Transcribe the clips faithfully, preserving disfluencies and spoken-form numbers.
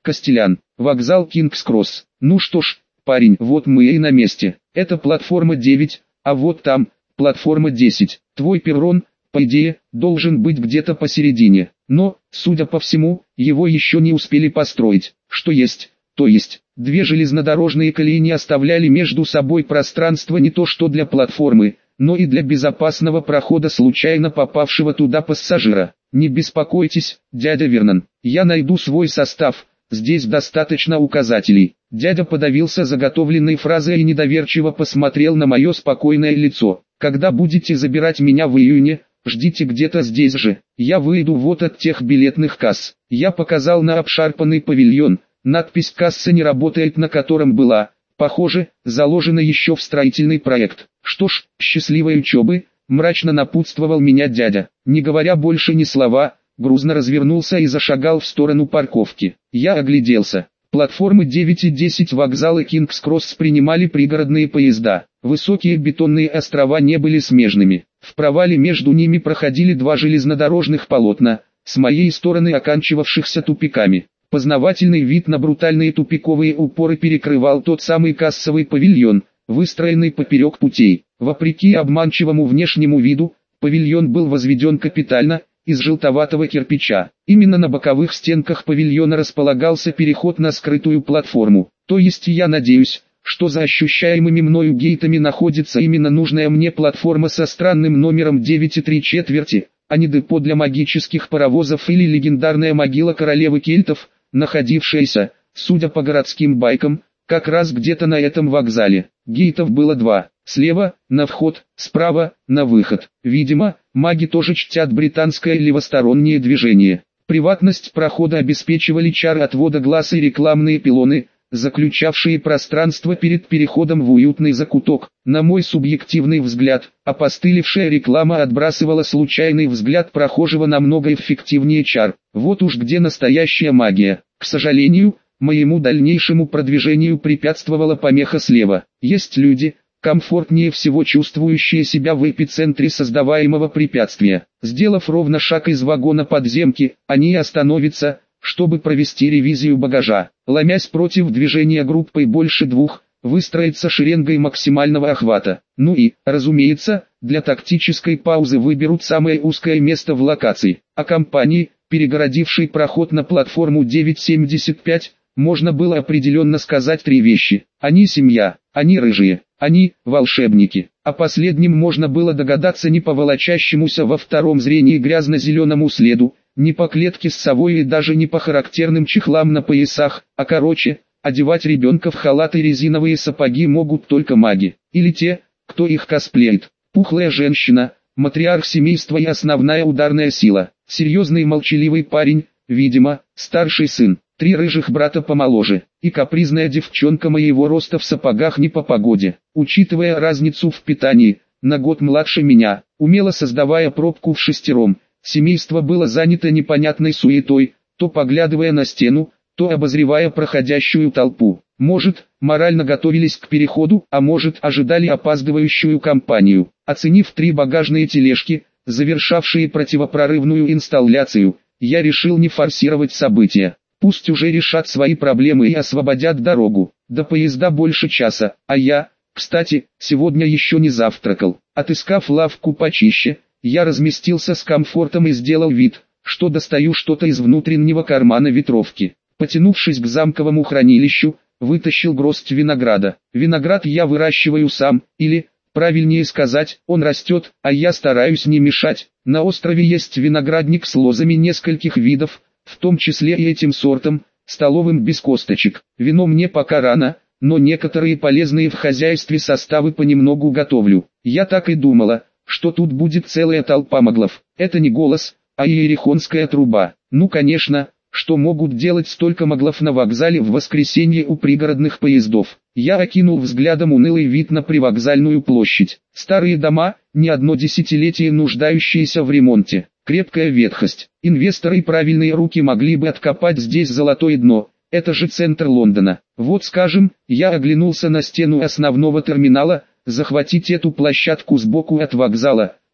Костелян. Вокзал Кингс-Кросс. Ну что ж, парень, вот мы и на месте. Это платформа девять, а вот там, платформа десять. Твой перрон, по идее, должен быть где-то посередине. Но, судя по всему, его еще не успели построить. Что есть, то есть. Две железнодорожные колеи не оставляли между собой пространства не то что для платформы, но и для безопасного прохода случайно попавшего туда пассажира. Не беспокойтесь, дядя Вернон, я найду свой состав, здесь достаточно указателей. Дядя подавился заготовленной фразой и недоверчиво посмотрел на мое спокойное лицо. Когда будете забирать меня в июне, ждите где-то здесь же, я выйду вот от тех билетных касс. Я показал на обшарпанный павильон. Надпись «Касса не работает», на котором была, похоже, заложена еще в строительный проект. Что ж, счастливой учебы, мрачно напутствовал меня дядя. Не говоря больше ни слова, грузно развернулся и зашагал в сторону парковки. Я огляделся. Платформы девять и десять вокзала Кингс-Кросс принимали пригородные поезда. Высокие бетонные острова не были смежными. В провале между ними проходили два железнодорожных полотна, с моей стороны оканчивавшихся тупиками. Познавательный вид на брутальные тупиковые упоры перекрывал тот самый кассовый павильон, выстроенный поперек путей. Вопреки обманчивому внешнему виду, павильон был возведен капитально, из желтоватого кирпича. Именно на боковых стенках павильона располагался переход на скрытую платформу. То есть я надеюсь, что за ощущаемыми мною гейтами находится именно нужная мне платформа со странным номером девять и три четверти, а не депо для магических паровозов или легендарная могила королевы кельтов, находившаяся, судя по городским байкам, как раз где-то на этом вокзале. Гейтов было два. Слева – на вход, справа – на выход. Видимо, маги тоже чтят британское левостороннее движение. Приватность прохода обеспечивали чары отвода глаз и рекламные пилоны, заключавшие пространство перед переходом в уютный закуток. На мой субъективный взгляд, опостылевшая реклама отбрасывала случайный взгляд прохожего намного эффективнее чар. Вот уж где настоящая магия. К сожалению, моему дальнейшему продвижению препятствовала помеха слева. Есть люди, комфортнее всего чувствующие себя в эпицентре создаваемого препятствия. Сделав ровно шаг из вагона подземки, они остановятся, чтобы провести ревизию багажа. Ломясь против движения группой больше двух, выстроиться шеренгой максимального охвата. Ну и, разумеется, для тактической паузы выберут самое узкое место в локации. О компании, перегородившей проход на платформу девять семьдесят пять, можно было определенно сказать три вещи. Они семья, они рыжие, они волшебники. О последнем можно было догадаться не по волочащемуся во втором зрении грязно-зеленому следу, не по клетке с совой и даже не по характерным чехлам на поясах, а короче, одевать ребенка в халат и резиновые сапоги могут только маги, или те, кто их косплеит. Пухлая женщина, матриарх семейства и основная ударная сила, серьезный молчаливый парень, видимо, старший сын, три рыжих брата помоложе, и капризная девчонка моего роста в сапогах не по погоде. Учитывая разницу в питании, на год младше меня, умело создавая пробку в шестером, семейство было занято непонятной суетой, то поглядывая на стену, то обозревая проходящую толпу. Может, морально готовились к переходу, а может, ожидали опаздывающую компанию. Оценив три багажные тележки, завершавшие противопрорывную инсталляцию, я решил не форсировать события. Пусть уже решат свои проблемы и освободят дорогу. До поезда больше часа, а я, кстати, сегодня еще не завтракал. Отыскав лавку почище, я разместился с комфортом и сделал вид, что достаю что-то из внутреннего кармана ветровки. Потянувшись к замковому хранилищу, вытащил горсть винограда. Виноград я выращиваю сам, или, правильнее сказать, он растет, а я стараюсь не мешать. На острове есть виноградник с лозами нескольких видов, в том числе и этим сортом, столовым без косточек. Вино мне пока рано, но некоторые полезные в хозяйстве составы понемногу готовлю. Я так и думала, что тут будет целая толпа маглов. Это не голос, а иерихонская труба. Ну конечно, что могут делать столько маглов на вокзале в воскресенье у пригородных поездов. Я окинул взглядом унылый вид на привокзальную площадь. Старые дома, не одно десятилетие нуждающиеся в ремонте. Крепкая ветхость. Инвесторы и правильные руки могли бы откопать здесь золотое дно. Это же центр Лондона. Вот скажем, я оглянулся на стену основного терминала. Захватить эту площадку сбоку от вокзала,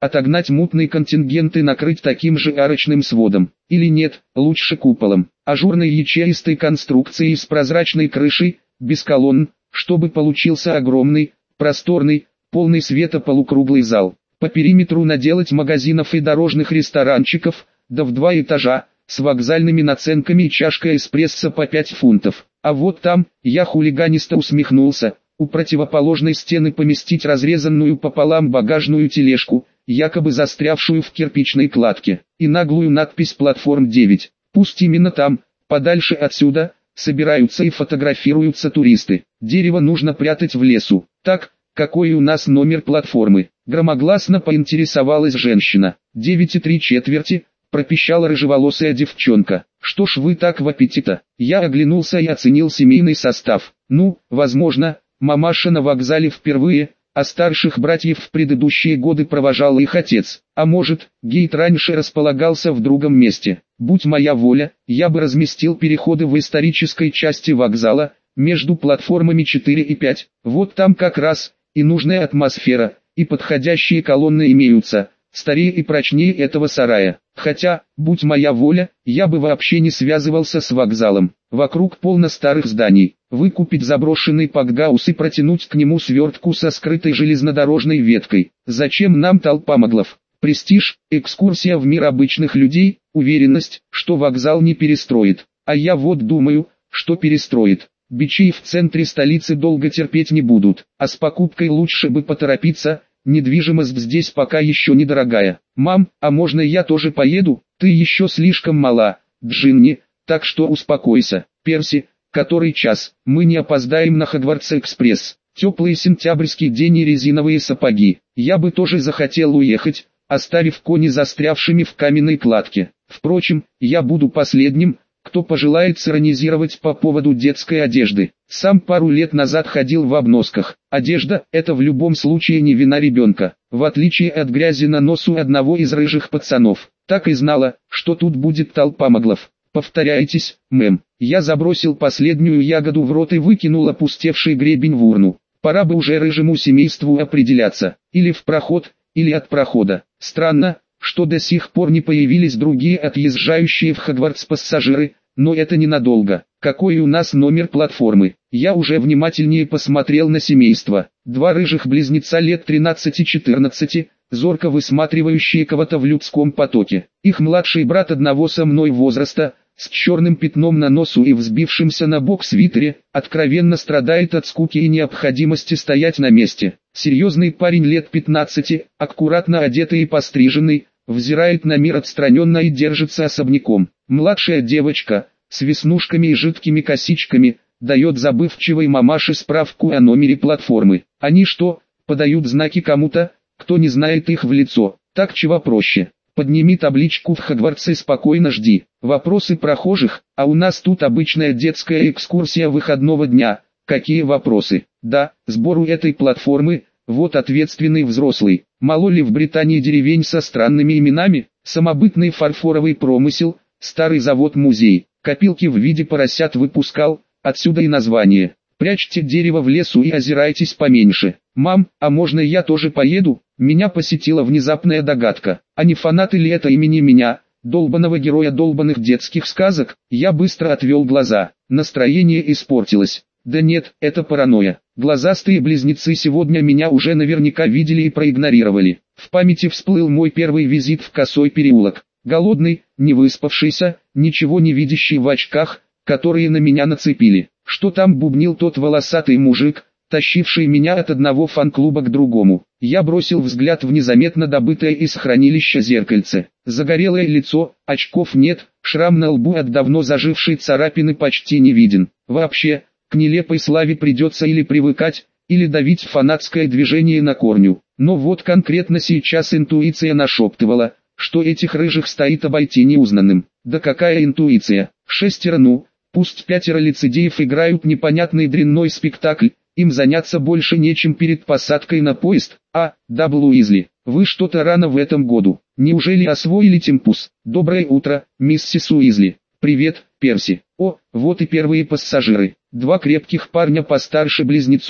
отогнать мутный контингент и накрыть таким же арочным сводом. Или нет, лучше куполом, ажурной ячеистой конструкцией с прозрачной крышей, без колонн, чтобы получился огромный, просторный, полный света полукруглый зал. По периметру наделать магазинов и дорожных ресторанчиков, да в два этажа, с вокзальными наценками и чашкой эспрессо по пять фунтов. А вот там, я хулиганисто усмехнулся, у противоположной стены поместить разрезанную пополам багажную тележку, якобы застрявшую в кирпичной кладке, и наглую надпись «Платформ девять». Пусть именно там, подальше отсюда, собираются и фотографируются туристы. Дерево нужно прятать в лесу. Так, какой у нас номер платформы? Громогласно поинтересовалась женщина. Девять и три четверти, пропищала рыжеволосая девчонка. Что ж вы так в аппетита? Я оглянулся и оценил семейный состав. Ну, возможно, мамаша на вокзале впервые, а старших братьев в предыдущие годы провожал их отец. А может, гейт раньше располагался в другом месте. Будь моя воля, я бы разместил переходы в исторической части вокзала, между платформами четыре и пять. Вот там как раз и нужная атмосфера, и подходящие колонны имеются, старее и прочнее этого сарая. Хотя, будь моя воля, я бы вообще не связывался с вокзалом. Вокруг полно старых зданий. Выкупить заброшенный пакгаус и протянуть к нему свертку со скрытой железнодорожной веткой. Зачем нам толпа моглов? Престиж, экскурсия в мир обычных людей, уверенность, что вокзал не перестроит. А я вот думаю, что перестроит. Бичи в центре столицы долго терпеть не будут, а с покупкой лучше бы поторопиться, недвижимость здесь пока еще недорогая. Мам, а можно я тоже поеду? Ты еще слишком мала, Джинни, так что успокойся. Перси, который час? Мы не опоздаем на Хогвартс-экспресс. Теплый сентябрьский день и резиновые сапоги. Я бы тоже захотел уехать, оставив кони застрявшими в каменной кладке. Впрочем, я буду последним, кто пожелает сиронизировать по поводу детской одежды. Сам пару лет назад ходил в обносках. Одежда – это в любом случае не вина ребенка, в отличие от грязи на носу одного из рыжих пацанов. Так и знала, что тут будет толпа моглов. Повторяйтесь, мэм. Я забросил последнюю ягоду в рот и выкинул опустевший гребень в урну. Пора бы уже рыжему семейству определяться, или в проход, или от прохода. Странно, что до сих пор не появились другие отъезжающие в Хогвартс пассажиры, но это ненадолго. Какой у нас номер платформы? Я уже внимательнее посмотрел на семейство. Два рыжих близнеца лет тринадцати-четырнадцати, зорко высматривающие кого-то в людском потоке. Их младший брат одного со мной возраста, с черным пятном на носу и взбившимся на бок свитере, откровенно страдает от скуки и необходимости стоять на месте. Серьезный парень лет пятнадцати, аккуратно одетый и постриженный, взирает на мир отстраненно и держится особняком. Младшая девочка, с веснушками и жидкими косичками, дает забывчивой мамаше справку о номере платформы. Они что, подают знаки кому-то, кто не знает их в лицо? Так чего проще. Подними табличку в Хогвартсе и спокойно жди. Вопросы прохожих, а у нас тут обычная детская экскурсия выходного дня. Какие вопросы? Да, сбору этой платформы, вот ответственный взрослый. Мало ли в Британии деревень со странными именами? Самобытный фарфоровый промысел, старый завод-музей, копилки в виде поросят выпускал, отсюда и название. Прячьте дерево в лесу и озирайтесь поменьше. Мам, а можно я тоже поеду? Меня посетила внезапная догадка. А не фанаты ли это имени меня, долбаного героя долбанных детских сказок? Я быстро отвел глаза. Настроение испортилось. Да нет, это паранойя. Глазастые близнецы сегодня меня уже наверняка видели и проигнорировали. В памяти всплыл мой первый визит в Косой переулок. Голодный, не выспавшийся, ничего не видящий в очках, которые на меня нацепили. Что там бубнил тот волосатый мужик, тащивший меня от одного фан-клуба к другому. Я бросил взгляд в незаметно добытое из хранилища зеркальце. Загорелое лицо, очков нет, шрам на лбу от давно зажившей царапины почти не виден. Вообще, к нелепой славе придется или привыкать, или давить фанатское движение на корню. Но вот конкретно сейчас интуиция нашептывала, что этих рыжих стоит обойти неузнанным. Да какая интуиция? Шестеро, ну, пусть пятеро лицедеев играют непонятный дрянной спектакль, им заняться больше нечем перед посадкой на поезд. А, Дабл Уизли, вы что-то рано в этом году. Неужели освоили темпус? Доброе утро, миссис Уизли. Привет, Перси. О, вот и первые пассажиры. Два крепких парня постарше близнецов.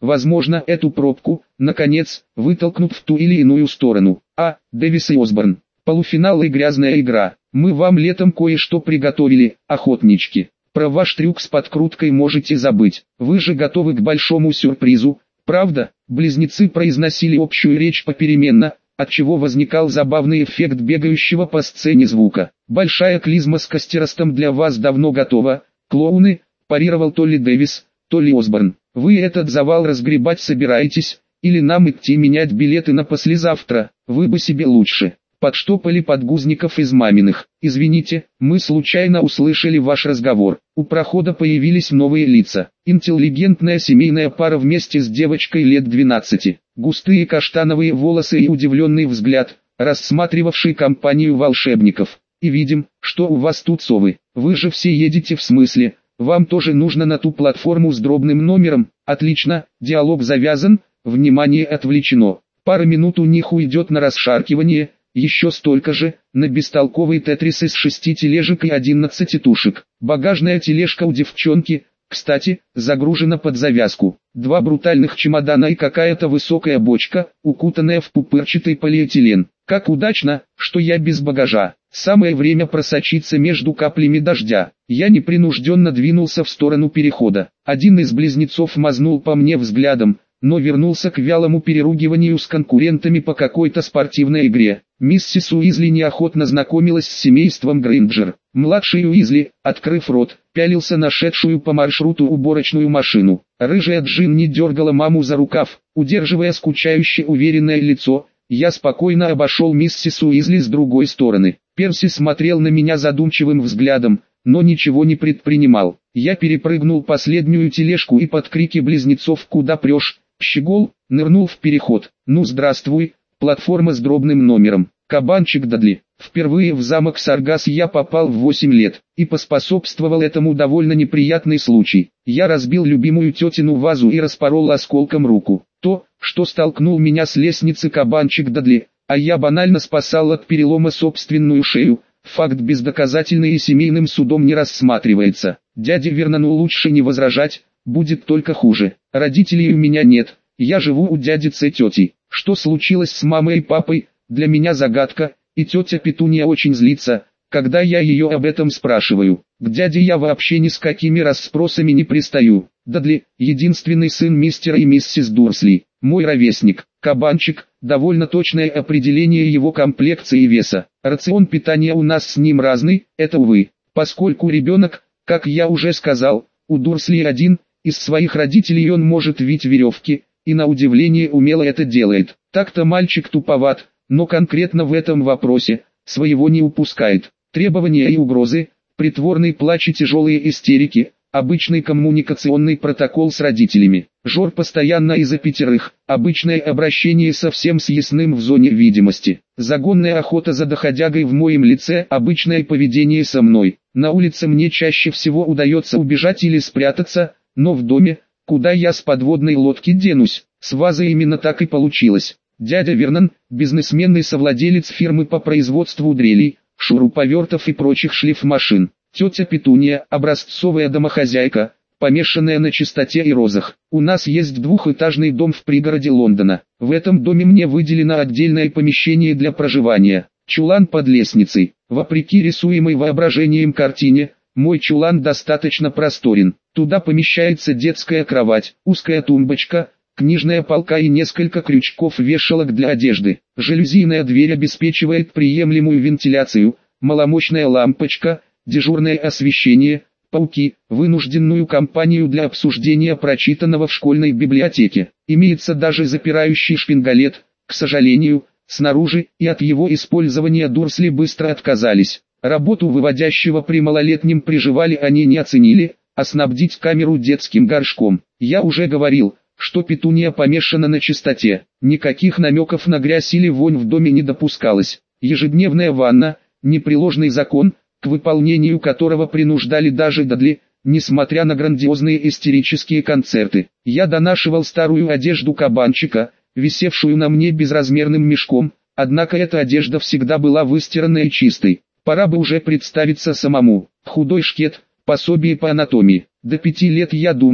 возможно, эту пробку, наконец, вытолкнут в ту или иную сторону. А. Дэвис и Осборн. Полуфинал и грязная игра. Мы вам летом кое-что приготовили, охотнички. Про ваш трюк с подкруткой можете забыть. Вы же готовы к большому сюрпризу, правда? Близнецы произносили общую речь попеременно, отчего возникал забавный эффект бегающего по сцене звука. Большая клизма с костеростом для вас давно готова, клоуны, парировал то ли Дэвис, то ли Осборн. Вы этот завал разгребать собираетесь, или нам идти менять билеты на послезавтра? Вы бы себе лучше подштопали подгузников из маминых. Извините, мы случайно услышали ваш разговор. У прохода появились новые лица. Интеллигентная семейная пара вместе с девочкой лет двенадцати. Густые каштановые волосы и удивленный взгляд, рассматривавший компанию волшебников. И видим, что у вас тут совы. Вы же все едете в смысле? Вам тоже нужно на ту платформу с дробным номером? Отлично, диалог завязан, внимание отвлечено. Пара минут у них уйдет на расшаркивание, еще столько же, на бестолковый тетрис из шести тележек и одиннадцати тушек. Багажная тележка у девчонки, кстати, загружена под завязку. Два брутальных чемодана и какая-то высокая бочка, укутанная в пупырчатый полиэтилен. Как удачно, что я без багажа. Самое время просочиться между каплями дождя. Я непринужденно двинулся в сторону перехода. Один из близнецов мазнул по мне взглядом, но вернулся к вялому переругиванию с конкурентами по какой-то спортивной игре. Миссис Уизли неохотно знакомилась с семейством Грейнджер. Младший Уизли, открыв рот, пялился на шедшую по маршруту уборочную машину. Рыжая Джинни дергала маму за рукав, удерживая скучающее уверенное лицо. Я спокойно обошел миссис Уизли с другой стороны. Перси смотрел на меня задумчивым взглядом, но ничего не предпринимал. Я перепрыгнул последнюю тележку и под крики близнецов «Куда прешь, щегол?» нырнул в переход. Ну здравствуй, платформа с дробным номером. Кабанчик Дадли. Впервые в замок Саргас я попал в восемь лет, и поспособствовал этому довольно неприятный случай. Я разбил любимую тетину вазу и распорол осколком руку. То, что столкнул меня с лестницы Кабанчик Дадли, а я банально спасал от перелома собственную шею, факт бездоказательный и семейным судом не рассматривается. Дяде Вернону лучше не возражать, будет только хуже. Родителей у меня нет, я живу у дядицы и тети. Что случилось с мамой и папой, для меня загадка, и тетя Петуния очень злится, когда я ее об этом спрашиваю. К дяде я вообще ни с какими расспросами не пристаю. Дадли, единственный сын мистера и миссис Дурсли, мой ровесник. Кабанчик, довольно точное определение его комплекции и веса. Рацион питания у нас с ним разный, это увы. Поскольку ребенок, как я уже сказал, у Дурсли один, из своих родителей он может вить веревки, и на удивление умело это делает. Так-то мальчик туповат, но конкретно в этом вопросе, своего не упускает. Требования и угрозы, притворный плач и тяжелые истерики, обычный коммуникационный протокол с родителями. Жор постоянно из-за пятерых, обычное обращение совсем с ясным в зоне видимости. Загонная охота за доходягой в моем лице, обычное поведение со мной. На улице мне чаще всего удается убежать или спрятаться, но в доме, куда я с подводной лодки денусь, с вазой именно так и получилось. Дядя Вернон, бизнесмен и совладелец фирмы по производству дрелей, шуруповертов и прочих шлифмашин. Тетя Петуния, образцовая домохозяйка, помешанная на чистоте и розах. У нас есть двухэтажный дом в пригороде Лондона. В этом доме мне выделено отдельное помещение для проживания. Чулан под лестницей. Вопреки рисуемой воображением картине, мой чулан достаточно просторен. Туда помещается детская кровать, узкая тумбочка, книжная полка и несколько крючков-вешалок для одежды. Жалюзийная дверь обеспечивает приемлемую вентиляцию, маломощная лампочка, дежурное освещение, пауки, вынужденную компанию для обсуждения прочитанного в школьной библиотеке. Имеется даже запирающий шпингалет, к сожалению, снаружи, и от его использования Дурсли быстро отказались. Работу выводящего при малолетнем приживали они не оценили, а снабдить камеру детским горшком. Я уже говорил, что Петуния помешана на чистоте. Никаких намеков на грязь или вонь в доме не допускалось. Ежедневная ванна, непреложный закон, к выполнению которого принуждали даже Дадли, несмотря на грандиозные истерические концерты. Я донашивал старую одежду Кабанчика, висевшую на мне безразмерным мешком, однако эта одежда всегда была выстиранной и чистой. Пора бы уже представиться самому. Худой шкет, пособие по анатомии. До пяти лет я думал,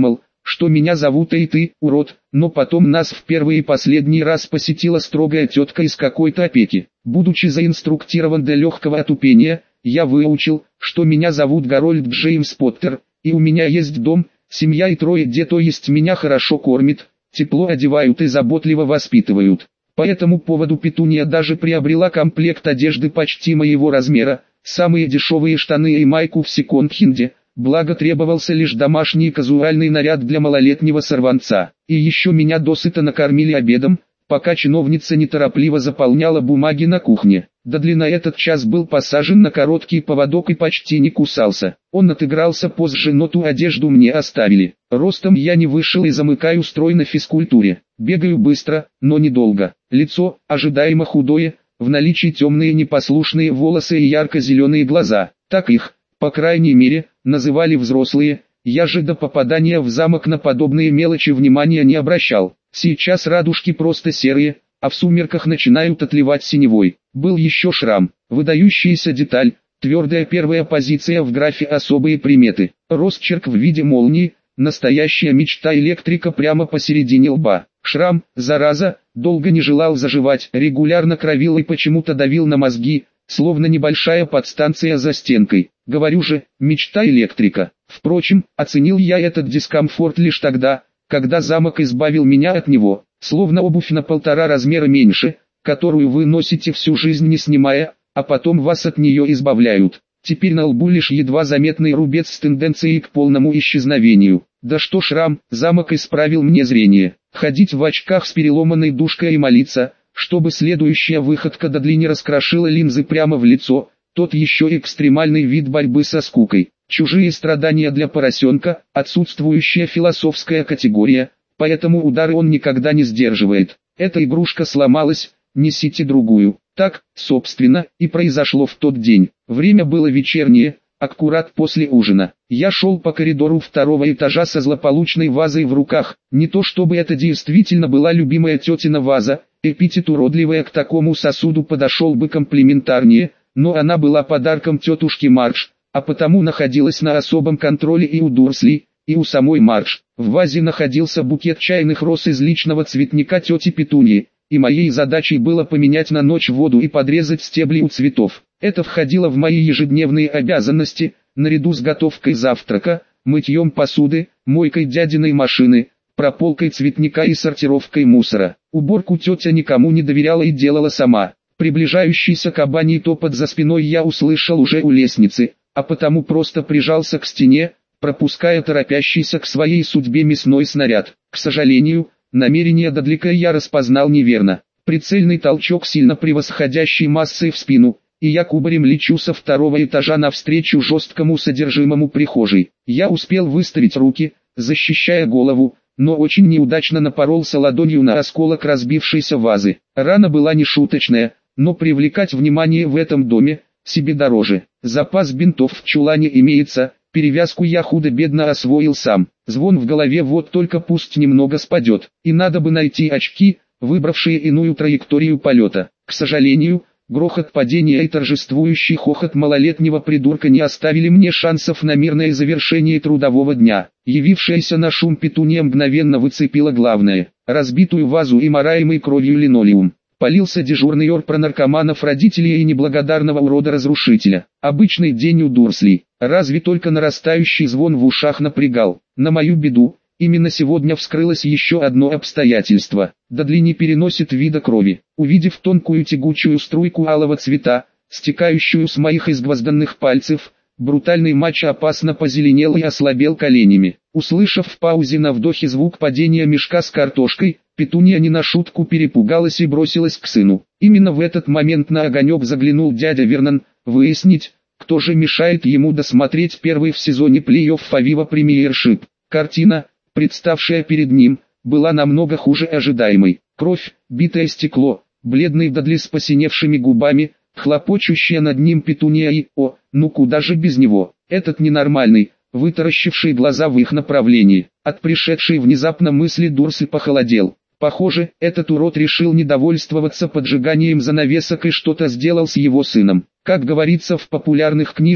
что меня зовут и ты, урод, но потом нас в первый и последний раз посетила строгая тетка из какой-то опеки. Будучи заинструктирован до легкого отупения, я выучил, что меня зовут Гарольд Джеймс Поттер, и у меня есть дом, семья и трое детей, то есть меня хорошо кормят, тепло одевают и заботливо воспитывают. По этому поводу Петуния даже приобрела комплект одежды почти моего размера, самые дешевые штаны и майку в секонд-хенде, благо требовался лишь домашний казуальный наряд для малолетнего сорванца. И еще меня досыта накормили обедом, пока чиновница неторопливо заполняла бумаги на кухне. Дадли на этот час был посажен на короткий поводок и почти не кусался. Он отыгрался позже, но ту одежду мне оставили. Ростом я не вышел и замыкаю строй на физкультуре. Бегаю быстро, но недолго. Лицо, ожидаемо худое, в наличии темные непослушные волосы и ярко-зеленые глаза. Так их, по крайней мере, называли взрослые. Я же до попадания в замок на подобные мелочи внимания не обращал. Сейчас радужки просто серые, а в сумерках начинают отливать синевой. Был еще шрам, выдающаяся деталь, твердая первая позиция в графе «Особые приметы». Росчерк в виде молнии, настоящая мечта электрика прямо посередине лба. Шрам, зараза, долго не желал заживать, регулярно кровил и почему-то давил на мозги, словно небольшая подстанция за стенкой. Говорю же, мечта электрика. Впрочем, оценил я этот дискомфорт лишь тогда, когда замок избавил меня от него, словно обувь на полтора размера меньше, которую вы носите всю жизнь не снимая, а потом вас от нее избавляют. Теперь на лбу лишь едва заметный рубец с тенденцией к полному исчезновению. Да что шрам, замок исправил мне зрение. Ходить в очках с переломанной дужкой и молиться, чтобы следующая выходка Дадли не раскрошила линзы прямо в лицо, тот еще экстремальный вид борьбы со скукой. Чужие страдания для поросенка, отсутствующая философская категория, поэтому удары он никогда не сдерживает. Эта игрушка сломалась, несите другую. Так, собственно, и произошло в тот день. Время было вечернее, аккурат после ужина. Я шел по коридору второго этажа со злополучной вазой в руках. Не то чтобы это действительно была любимая тетина ваза, эпитет уродливая к такому сосуду подошел бы комплиментарнее, но она была подарком тетушки Марш, а потому находилась на особом контроле и у Дурсли, и у самой Марш. В вазе находился букет чайных роз из личного цветника тети Петуньи, и моей задачей было поменять на ночь воду и подрезать стебли у цветов. Это входило в мои ежедневные обязанности, наряду с готовкой завтрака, мытьем посуды, мойкой дядиной машины, прополкой цветника и сортировкой мусора. Уборку тетя никому не доверяла и делала сама. Приближающийся кабаний топот за спиной я услышал уже у лестницы, а потому просто прижался к стене, пропуская торопящийся к своей судьбе мясной снаряд. К сожалению, намерение Дадлика я распознал неверно. Прицельный толчок сильно превосходящий массой в спину, и я кубарем лечу со второго этажа навстречу жесткому содержимому прихожей. Я успел выставить руки, защищая голову, но очень неудачно напоролся ладонью на осколок разбившейся вазы. Рана была нешуточная, но привлекать внимание в этом доме себе дороже. Запас бинтов в чулане имеется, перевязку я худо-бедно освоил сам. Звон в голове вот только пусть немного спадет, и надо бы найти очки, выбравшие иную траекторию полета. К сожалению, грохот падения и торжествующий хохот малолетнего придурка не оставили мне шансов на мирное завершение трудового дня. Явившаяся на шум Петуния мгновенно выцепила главное – разбитую вазу и мараемый кровью линолеум. Полился дежурный ор про наркоманов, родителей и неблагодарного урода-разрушителя. Обычный день у Дурслей, разве только нарастающий звон в ушах напрягал. На мою беду, именно сегодня вскрылось еще одно обстоятельство. Дадли не переносит вида крови. Увидев тонкую тягучую струйку алого цвета, стекающую с моих изгвозданных пальцев, брутальный мачо опасно позеленел и ослабел коленями. Услышав в паузе на вдохе звук падения мешка с картошкой, Петуния не на шутку перепугалась и бросилась к сыну. Именно в этот момент на огонек заглянул дядя Вернон, выяснить, кто же мешает ему досмотреть первый в сезоне плей-офф Авива Премьершип. Картина, представшая перед ним, была намного хуже ожидаемой. Кровь, битое стекло, бледный Дадли с посиневшими губами, хлопочущая над ним Петуния и, о, ну куда же без него, этот ненормальный, вытаращивший глаза в их направлении. От пришедшей внезапно мысли Дурсль похолодел. Похоже, этот урод решил не довольствоваться поджиганием занавесок и что-то сделал с его сыном. Как говорится в популярных книжках,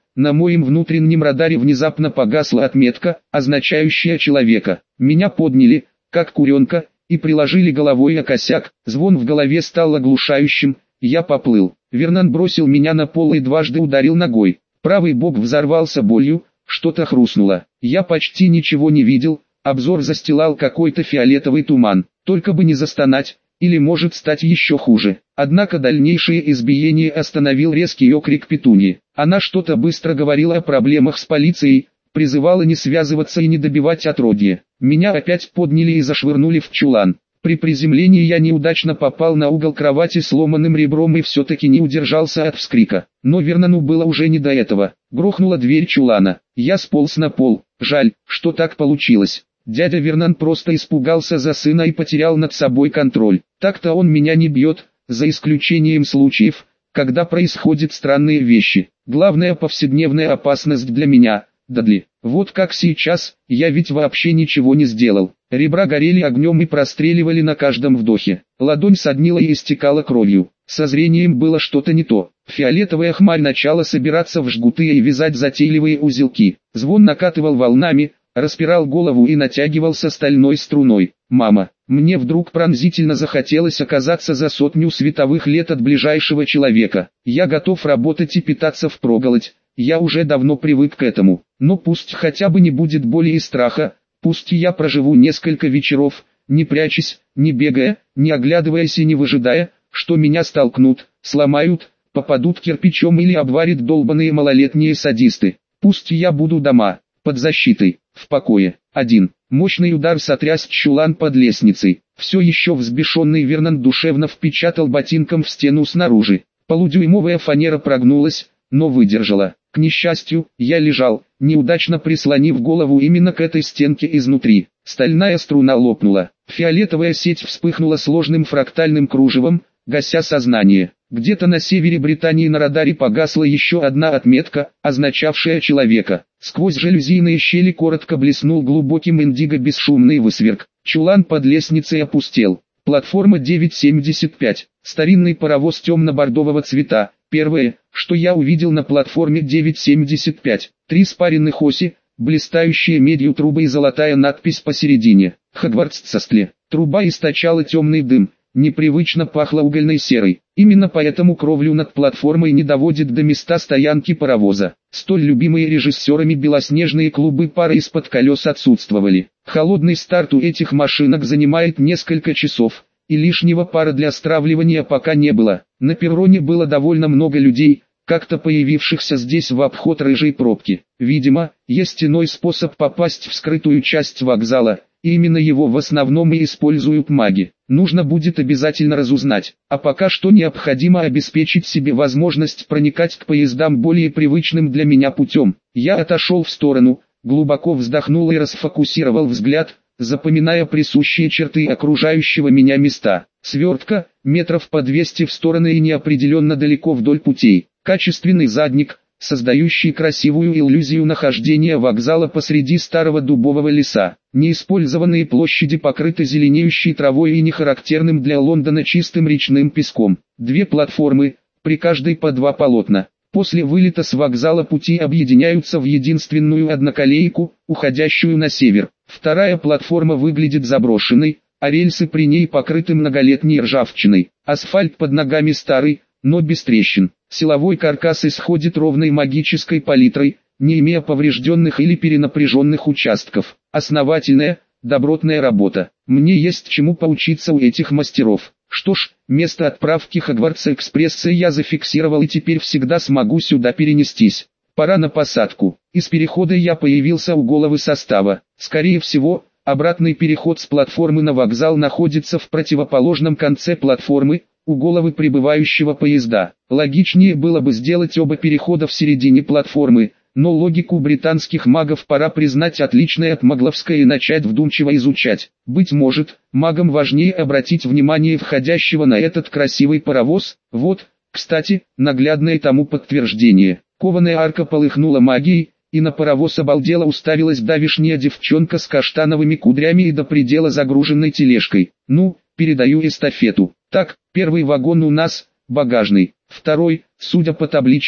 на моем внутреннем радаре внезапно погасла отметка, означающая человека. Меня подняли, как куренка, и приложили головой о косяк, звон в голове стал оглушающим, я поплыл. Вернан бросил меня на пол и дважды ударил ногой. Правый бок взорвался болью, что-то хрустнуло. Я почти ничего не видел, обзор застилал какой-то фиолетовый туман. Только бы не застонать, или может стать еще хуже. Однако дальнейшее избиение остановил резкий окрик Петуньи. Она что-то быстро говорила о проблемах с полицией, призывала не связываться и не добивать отродье. Меня опять подняли и зашвырнули в чулан. При приземлении я неудачно попал на угол кровати сломанным ребром и все-таки не удержался от вскрика. Но Вернану было уже не до этого. Грохнула дверь чулана. Я сполз на пол. Жаль, что так получилось. Дядя Вернан просто испугался за сына и потерял над собой контроль. Так-то он меня не бьет, за исключением случаев, когда происходят странные вещи. Главная повседневная опасность для меня – Дадли. Вот как сейчас, я ведь вообще ничего не сделал. Ребра горели огнем и простреливали на каждом вдохе. Ладонь соднила и истекала кровью. Со зрением было что-то не то. Фиолетовая хмарь начала собираться в жгуты и вязать затейливые узелки. Звон накатывал волнами, распирал голову и натягивался стальной струной. «Мама!» Мне вдруг пронзительно захотелось оказаться за сотню световых лет от ближайшего человека. Я готов работать и питаться впроголодь. Я уже давно привык к этому. Но пусть хотя бы не будет боли и страха, пусть я проживу несколько вечеров, не прячась, не бегая, не оглядываясь и не выжидая, что меня столкнут, сломают, попадут кирпичом или обварят долбаные малолетние садисты. Пусть я буду дома, под защитой, в покое, один. Мощный удар сотряс чулан под лестницей. Все еще взбешенный Вернан душевно впечатал ботинком в стену снаружи. Полудюймовая фанера прогнулась, но выдержала. К несчастью, я лежал, неудачно прислонив голову именно к этой стенке изнутри. Стальная струна лопнула. Фиолетовая сеть вспыхнула сложным фрактальным кружевом, гася сознание. Где-то на севере Британии на радаре погасла еще одна отметка, означавшая человека. Сквозь жалюзийные щели коротко блеснул глубоким индиго бесшумный высверк. Чулан под лестницей опустел. Платформа девять семьдесят пять. Старинный паровоз темно-бордового цвета. Первое, что я увидел на платформе девять семьдесят пять. Три спаренных оси, блистающие медью трубы и золотая надпись посередине. Хогвартс-Састле. Труба источала темный дым. Непривычно пахло угольной серой. Именно поэтому кровлю над платформой не доводит до места стоянки паровоза. Столь любимые режиссерами белоснежные клубы пара из-под колес отсутствовали. Холодный старт у этих машинок занимает несколько часов, и лишнего пара для стравливания пока не было. На перроне было довольно много людей, как-то появившихся здесь в обход рыжей пробки. Видимо, есть иной способ попасть в скрытую часть вокзала, и именно его в основном и используют маги. Нужно будет обязательно разузнать, а пока что необходимо обеспечить себе возможность проникать к поездам более привычным для меня путем. Я отошел в сторону, глубоко вздохнул и расфокусировал взгляд, запоминая присущие черты окружающего меня места. Свертка, метров по двести в стороны и неопределенно далеко вдоль путей. Качественный задник, создающий красивую иллюзию нахождения вокзала посреди старого дубового леса. Неиспользованные площади покрыты зеленеющей травой и нехарактерным для Лондона чистым речным песком. Две платформы, при каждой по два полотна. После вылета с вокзала пути объединяются в единственную одноколейку, уходящую на север. Вторая платформа выглядит заброшенной, а рельсы при ней покрыты многолетней ржавчиной. Асфальт под ногами старый, но без трещин. Силовой каркас исходит ровной магической палитрой, не имея поврежденных или перенапряженных участков. Основательная, добротная работа. Мне есть чему поучиться у этих мастеров. Что ж, место отправки Хогвартс-экспресса я зафиксировал и теперь всегда смогу сюда перенестись. Пора на посадку. Из перехода я появился у головы состава. Скорее всего, обратный переход с платформы на вокзал находится в противоположном конце платформы, у головы прибывающего поезда. Логичнее было бы сделать оба перехода в середине платформы, но логику британских магов пора признать отличной от магловской и начать вдумчиво изучать. Быть может, магам важнее обратить внимание входящего на этот красивый паровоз. Вот, кстати, наглядное тому подтверждение. Кованая арка полыхнула магией, и на паровоз обалдело уставилась давишняя девчонка с каштановыми кудрями и до предела загруженной тележкой. Ну, передаю эстафету. Так, первый вагон у нас, багажный. Второй, судя по табличке,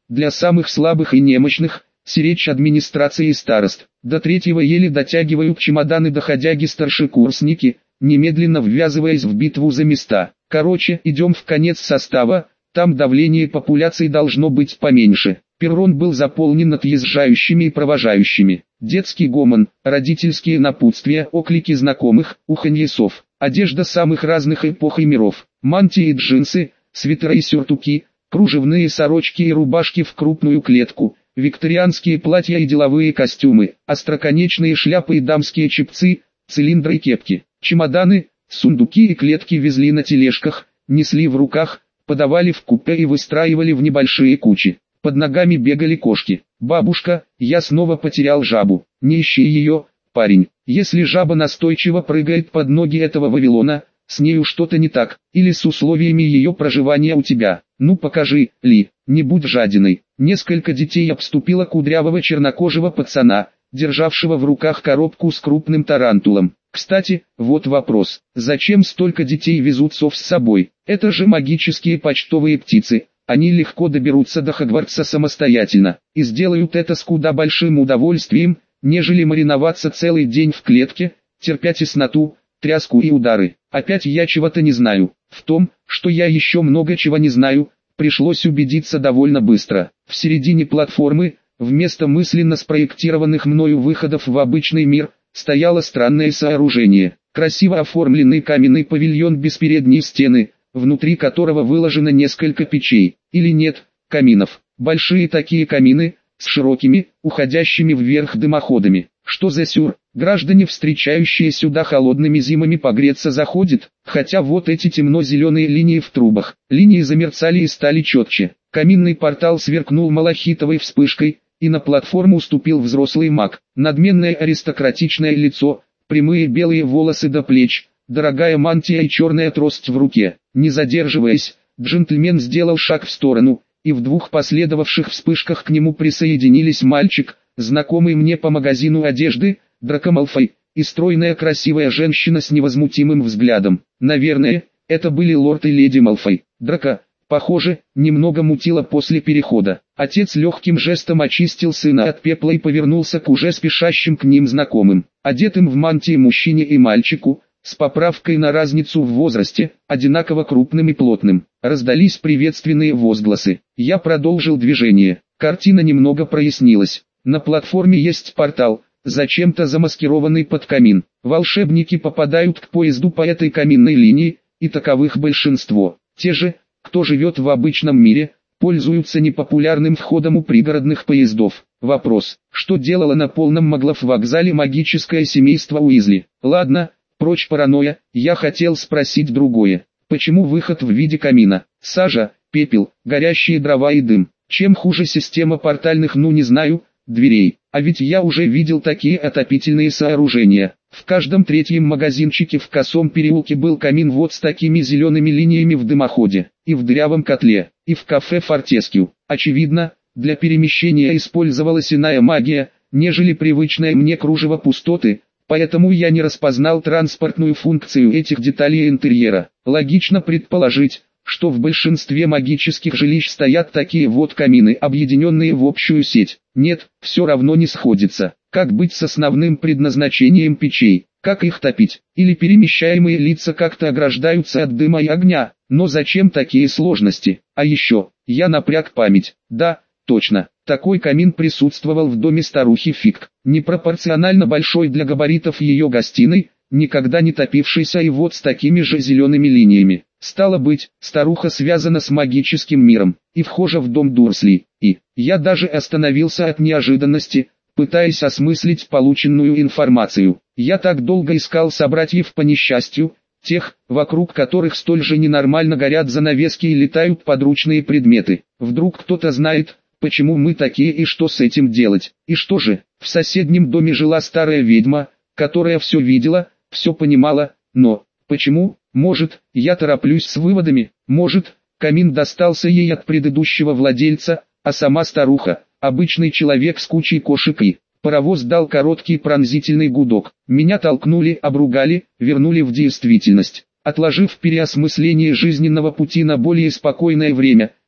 для самых слабых и немощных, сиречь администрации и старост. До третьего еле дотягивают чемоданы доходяги-старшекурсники, немедленно ввязываясь в битву за места. Короче, идем в конец состава, там давление популяции должно быть поменьше. Перрон был заполнен отъезжающими и провожающими. Детский гомон, родительские напутствия, оклики знакомых, уханье сов, одежда самых разных эпох и миров, мантии и джинсы, свитера и сюртуки, кружевные сорочки и рубашки в крупную клетку, викторианские платья и деловые костюмы, остроконечные шляпы и дамские чепцы, цилиндры и кепки. Чемоданы, сундуки и клетки везли на тележках, несли в руках, подавали в купе и выстраивали в небольшие кучи. Под ногами бегали кошки. «Бабушка, я снова потерял жабу. Не ищи ее, парень. Если жаба настойчиво прыгает под ноги этого Вавилона, с нею что-то не так, или с условиями ее проживания у тебя. Ну покажи, Ли, не будь жадиной». Несколько детей обступило кудрявого чернокожего пацана, державшего в руках коробку с крупным тарантулом. Кстати, вот вопрос. Зачем столько детей везут сов с собой? Это же магические почтовые птицы. Они легко доберутся до Хогвартса самостоятельно, и сделают это с куда большим удовольствием, нежели мариноваться целый день в клетке, терпя тесноту, тряску и удары. Опять я чего-то не знаю. В том, что я еще много чего не знаю, пришлось убедиться довольно быстро. В середине платформы, вместо мысленно спроектированных мною выходов в обычный мир, стояло странное сооружение. Красиво оформленный каменный павильон без передней стены, внутри которого выложено несколько печей, или нет, каминов. Большие такие камины, с широкими, уходящими вверх дымоходами. Что за сюр? Граждане, встречающие сюда холодными зимами, погреться заходят, хотя вот эти темно-зеленые линии в трубах. Линии замерцали и стали четче. Каминный портал сверкнул малахитовой вспышкой, и на платформу ступил взрослый маг. Надменное аристократичное лицо, прямые белые волосы до плеч, дорогая мантия и черная трость в руке. Не задерживаясь, джентльмен сделал шаг в сторону, и в двух последовавших вспышках к нему присоединились мальчик, знакомый мне по магазину одежды, Драко Малфой, и стройная красивая женщина с невозмутимым взглядом. Наверное, это были лорд и леди Малфой. Драко, похоже, немного мутило после перехода. Отец легким жестом очистил сына от пепла и повернулся к уже спешащим к ним знакомым. Одетым в мантии мужчине и мальчику, с поправкой на разницу в возрасте, одинаково крупным и плотным, раздались приветственные возгласы. Я продолжил движение. Картина немного прояснилась. На платформе есть портал, зачем-то замаскированный под камин. Волшебники попадают к поезду по этой каминной линии, и таковых большинство. Те же, кто живет в обычном мире, пользуются непопулярным входом у пригородных поездов. Вопрос: что делало на полном Маглов вокзале магическое семейство Уизли? Ладно, прочь паранойя, я хотел спросить другое. Почему выход в виде камина? Сажа, пепел, горящие дрова и дым. Чем хуже система портальных, ну не знаю, дверей? А ведь я уже видел такие отопительные сооружения. В каждом третьем магазинчике в косом переулке был камин вот с такими зелеными линиями в дымоходе, и в дырявом котле, и в кафе Фортескью. Очевидно, для перемещения использовалась иная магия, нежели привычное мне кружево пустоты, поэтому я не распознал транспортную функцию этих деталей интерьера. Логично предположить, что в большинстве магических жилищ стоят такие вот камины, объединенные в общую сеть. Нет, все равно не сходится. Как быть с основным предназначением печей? Как их топить? Или перемещаемые лица как-то ограждаются от дыма и огня? Но зачем такие сложности? А еще, я напряг память. Да, точно, такой камин присутствовал в доме старухи Фиг. Непропорционально большой для габаритов ее гостиной, никогда не топившийся и вот с такими же зелеными линиями. Стало быть, старуха связана с магическим миром, и вхожа в дом Дурсли, и я даже остановился от неожиданности, пытаясь осмыслить полученную информацию. Я так долго искал собратьев по несчастью, тех, вокруг которых столь же ненормально горят занавески и летают подручные предметы. Вдруг кто-то знает, почему мы такие и что с этим делать. И что же, в соседнем доме жила старая ведьма, которая все видела, все понимала, но почему? Может, я тороплюсь с выводами, может, камин достался ей от предыдущего владельца, а сама старуха, обычный человек с кучей кошек и... Паровоз дал короткий пронзительный гудок. Меня толкнули, обругали, вернули в действительность. Отложив переосмысление жизненного пути на более спокойное время,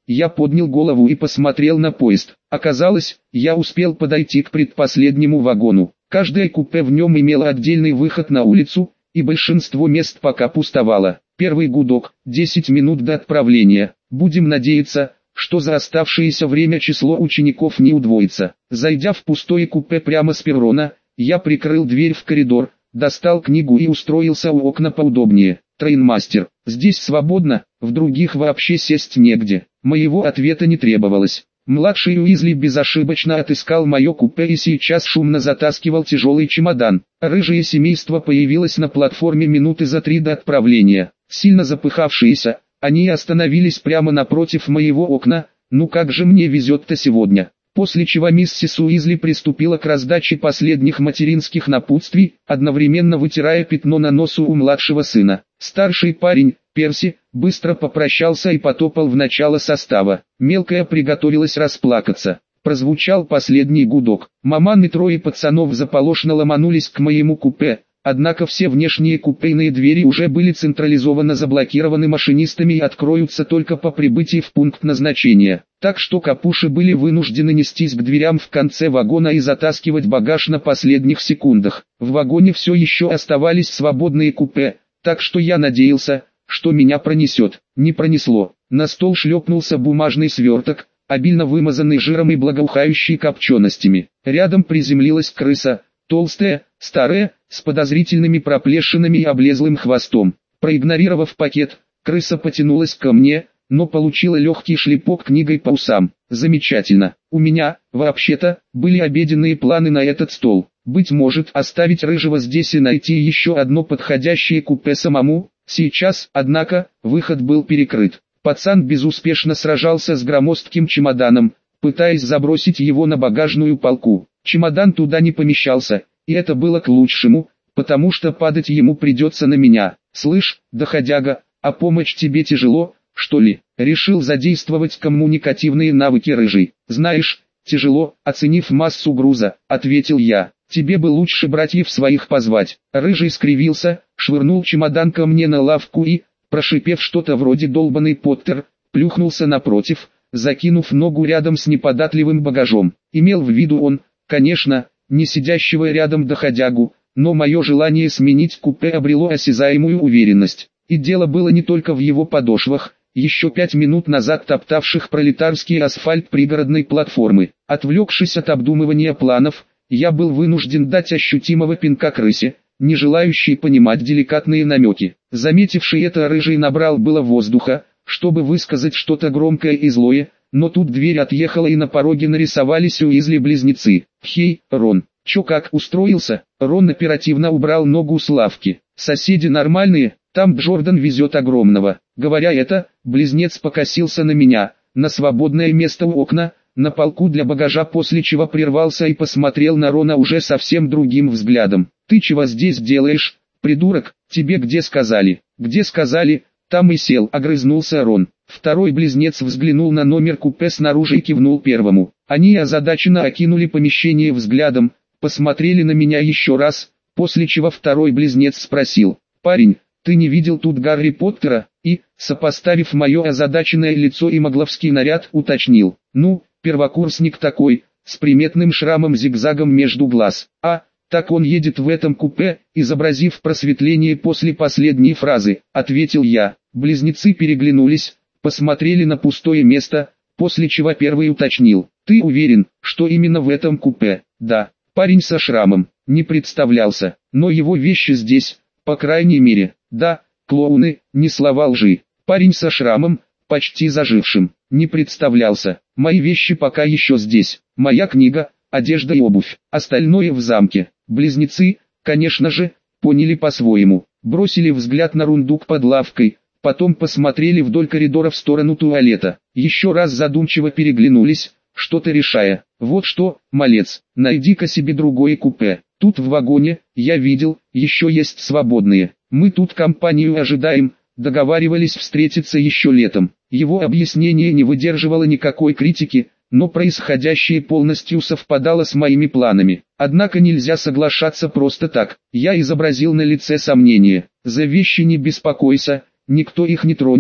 Я поднял голову и посмотрел на поезд. Оказалось, я успел подойти к предпоследнему вагону. Каждое купе в нем имело отдельный выход на улицу, и большинство мест пока пустовало. Первый гудок, десять минут до отправления. Будем надеяться, что за оставшееся время число учеников не удвоится. Зайдя в пустое купе прямо с перрона, я прикрыл дверь в коридор, достал книгу и устроился у окна поудобнее. Трейнмастер, здесь свободно, в других вообще сесть негде. Моего ответа не требовалось. Младший Уизли безошибочно отыскал мое купе и сейчас шумно затаскивал тяжелый чемодан. Рыжее семейство появилось на платформе минуты за три до отправления. Сильно запыхавшиеся, они остановились прямо напротив моего окна. Ну как же мне везет-то сегодня. После чего миссис Уизли приступила к раздаче последних материнских напутствий, одновременно вытирая пятно на носу у младшего сына. Старший парень, Перси, быстро попрощался и потопал в начало состава. Мелкая приготовилась расплакаться. Прозвучал последний гудок. Маман и трое пацанов заполошно ломанулись к моему купе. Однако все внешние купейные двери уже были централизованно заблокированы машинистами и откроются только по прибытии в пункт назначения. Так что капуши были вынуждены нестись к дверям в конце вагона и затаскивать багаж на последних секундах. В вагоне все еще оставались свободные купе, так что я надеялся, что меня пронесет. Не пронесло. На стол шлепнулся бумажный сверток, обильно вымазанный жиром и благоухающий копченостями. Рядом приземлилась крыса, толстая, старая, с подозрительными проплешинами и облезлым хвостом. Проигнорировав пакет, крыса потянулась ко мне, но получила легкий шлепок книгой по усам. Замечательно. У меня, вообще-то, были обеденные планы на этот стол. Быть может, оставить Рыжего здесь и найти еще одно подходящее купе самому. Сейчас, однако, выход был перекрыт. Пацан безуспешно сражался с громоздким чемоданом, пытаясь забросить его на багажную полку. Чемодан туда не помещался, и это было к лучшему, потому что падать ему придется на меня. «Слышь, доходяга, а помочь тебе тяжело, что ли?» Решил задействовать коммуникативные навыки Рыжий. «Знаешь, тяжело», оценив массу груза, ответил я. «Тебе бы лучше братьев своих позвать». Рыжий скривился, швырнул чемодан ко мне на лавку и, прошипев что-то вроде «долбаный Поттер», плюхнулся напротив, закинув ногу рядом с неподатливым багажом. Имел в виду он, конечно, не сидящего рядом доходягу, но мое желание сменить купе обрело осязаемую уверенность. И дело было не только в его подошвах, еще пять минут назад топтавших пролетарский асфальт пригородной платформы. Отвлекшись от обдумывания планов, я был вынужден дать ощутимого пинка крысе, не желающей понимать деликатные намеки. Заметивший это Рыжий набрал было воздуха, чтобы высказать что-то громкое и злое, но тут дверь отъехала и на пороге нарисовались Уизли-близнецы. «Хей, Рон, чё как устроился?» Рон оперативно убрал ногу с лавки. «Соседи нормальные, там Джордан везет огромного». Говоря это, близнец покосился на меня, на свободное место у окна, на полку для багажа, после чего прервался и посмотрел на Рона уже совсем другим взглядом. «Ты чего здесь делаешь, придурок? Тебе где сказали?» «Где сказали, там и сел», — огрызнулся Рон. Второй близнец взглянул на номер купе снаружи и кивнул первому. Они озадаченно окинули помещение взглядом, посмотрели на меня еще раз, после чего второй близнец спросил: «Парень, ты не видел тут Гарри Поттера?» И, сопоставив мое озадаченное лицо и могловский наряд, уточнил: «Ну, первокурсник такой, с приметным шрамом-зигзагом между глаз. А, так он едет в этом купе», изобразив просветление после последней фразы, ответил я. Близнецы переглянулись, посмотрели на пустое место, после чего первый уточнил: «Ты уверен, что именно в этом купе?» «Да». Парень со шрамом не представлялся, но его вещи здесь, по крайней мере. «Да, клоуны, не слова лжи». Парень со шрамом, почти зажившим, не представлялся. «Мои вещи пока еще здесь. Моя книга, одежда и обувь. Остальное в замке». Близнецы, конечно же, поняли по-своему. Бросили взгляд на рундук под лавкой, потом посмотрели вдоль коридора в сторону туалета. Еще раз задумчиво переглянулись, что-то решая. «Вот что, малец, найди-ка себе другое купе. Тут в вагоне, я видел, еще есть свободные. Мы тут компанию ожидаем, договаривались встретиться еще летом». Его объяснение не выдерживало никакой критики, но происходящее полностью совпадало с моими планами. Однако нельзя соглашаться просто так. Я изобразил на лице сомнение. «За вещи не беспокойся, никто их не тронет»,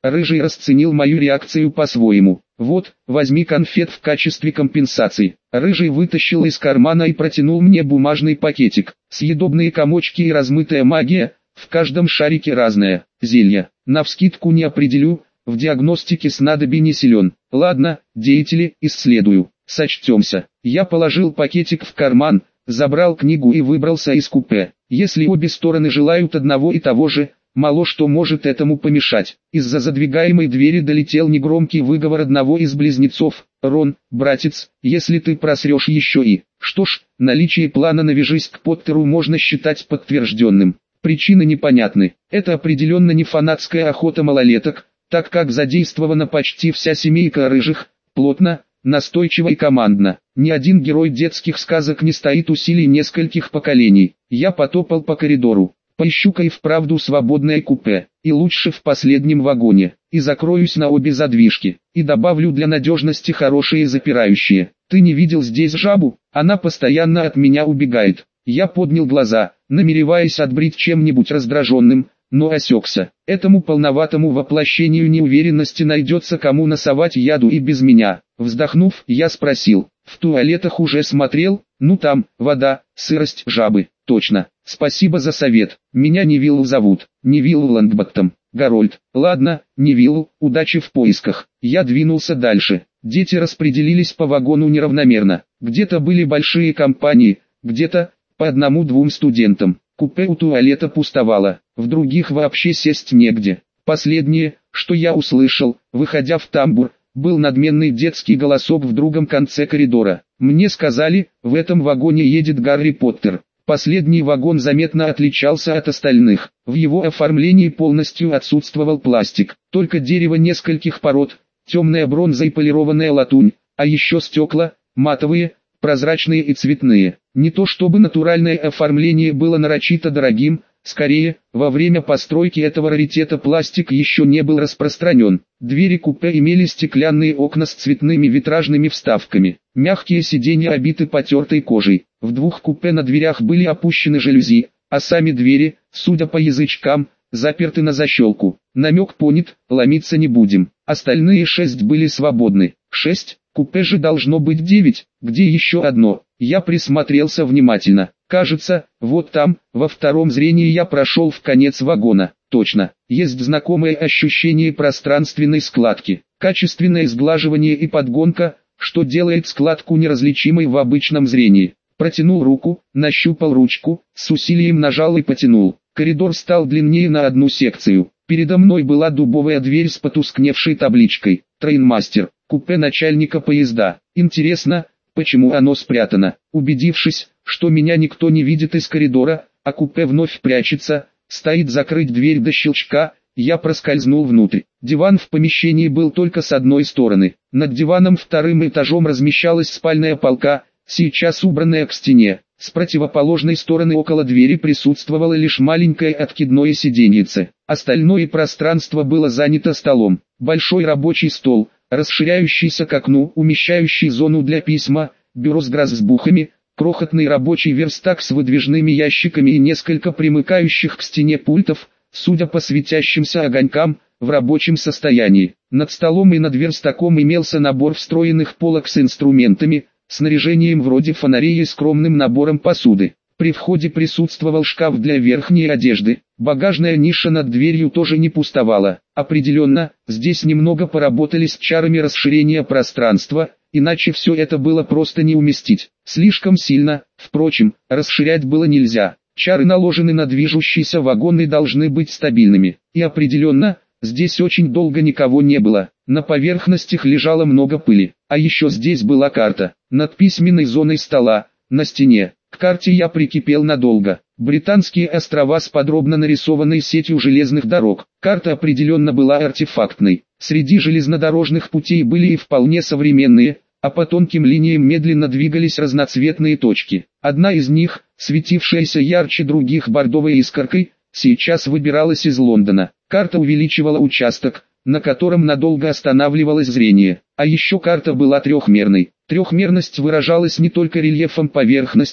Рыжий расценил мою реакцию по-своему. «Вот, возьми конфет в качестве компенсации». Рыжий вытащил из кармана и протянул мне бумажный пакетик. Съедобные комочки и размытая магия, в каждом шарике разное. Зелье. Навскидку не определю, в диагностике снадобий не силен. Ладно, деятели, исследую. Сочтемся. Я положил пакетик в карман, забрал книгу и выбрался из купе. Если обе стороны желают одного и того же, мало что может этому помешать. Из-за задвигаемой двери долетел негромкий выговор одного из близнецов. «Рон, братец, если ты просрешь еще и...» Что ж, наличие плана «навяжись к Поттеру» можно считать подтвержденным. Причины непонятны. Это определенно не фанатская охота малолеток, так как задействована почти вся семейка рыжих, плотно, настойчиво и командно. Ни один герой детских сказок не стоит усилий нескольких поколений. Я потопал по коридору. Поищу-ка и вправду свободное купе, и лучше в последнем вагоне, и закроюсь на обе задвижки, и добавлю для надежности хорошие запирающие. Ты не видел здесь жабу? Она постоянно от меня убегает. Я поднял глаза, намереваясь отбрить чем-нибудь раздраженным, но осекся. Этому полноватому воплощению неуверенности найдется кому насовать яду и без меня. Вздохнув, я спросил, в туалетах уже смотрел? Ну там, вода, сырость, жабы. Точно. Спасибо за совет. Меня Невилл зовут. Невилл Лонгботтом. Гарольд. Ладно, Невилл, удачи в поисках. Я двинулся дальше. Дети распределились по вагону неравномерно. Где-то были большие компании, где-то по одному-двум студентам. Купе у туалета пустовало, в других вообще сесть негде. Последнее, что я услышал, выходя в тамбур, был надменный детский голосок в другом конце коридора. Мне сказали, в этом вагоне едет Гарри Поттер. Последний вагон заметно отличался от остальных. В его оформлении полностью отсутствовал пластик, только дерево нескольких пород, темная бронза и полированная латунь, а еще стекла, матовые, прозрачные и цветные. Не то чтобы натуральное оформление было нарочито дорогим, скорее, во время постройки этого раритета пластик еще не был распространен. Двери купе имели стеклянные окна с цветными витражными вставками. Мягкие сиденья обиты потертой кожей. В двух купе на дверях были опущены жалюзи, а сами двери, судя по язычкам, заперты на защелку. Намек понят, ломиться не будем. Остальные шесть были свободны. Шесть? Купе же должно быть девять. Где еще одно? Я присмотрелся внимательно. Кажется, вот там, во втором зрении я прошел в конец вагона. Точно, есть знакомое ощущение пространственной складки, качественное сглаживание и подгонка, что делает складку неразличимой в обычном зрении. Протянул руку, нащупал ручку, с усилием нажал и потянул. Коридор стал длиннее на одну секцию. Передо мной была дубовая дверь с потускневшей табличкой «Трейнмастер», купе начальника поезда. Интересно, почему оно спрятано? Убедившись, что меня никто не видит из коридора, а купе вновь прячется, стоит закрыть дверь до щелчка, я проскользнул внутрь. Диван в помещении был только с одной стороны. Над диваном вторым этажом размещалась спальная полка, сейчас убранная к стене. С противоположной стороны около двери присутствовало лишь маленькое откидное сиденьице. Остальное пространство было занято столом. Большой рабочий стол, расширяющийся к окну, умещающий зону для письма, бюро с грозбухами, крохотный рабочий верстак с выдвижными ящиками и несколько примыкающих к стене пультов, судя по светящимся огонькам, в рабочем состоянии. Над столом и над верстаком имелся набор встроенных полок с инструментами, снаряжением вроде фонарей и скромным набором посуды. При входе присутствовал шкаф для верхней одежды, багажная ниша над дверью тоже не пустовала. Определенно, здесь немного поработали с чарами расширения пространства, иначе все это было просто не уместить. Слишком сильно, впрочем, расширять было нельзя. Чары наложены на движущийся вагон и должны быть стабильными. И определенно, здесь очень долго никого не было. На поверхностях лежало много пыли. А еще здесь была карта. Над письменной зоной стола, на стене. К карте я прикипел надолго. Британские острова с подробно нарисованной сетью железных дорог. Карта определенно была артефактной. Среди железнодорожных путей были и вполне современные, а по тонким линиям медленно двигались разноцветные точки. Одна из них, светившаяся ярче других бордовой искоркой, сейчас выбиралась из Лондона. Карта увеличивала участок, на котором надолго останавливалось зрение. А еще карта была трехмерной. Трехмерность выражалась не только рельефом поверхности,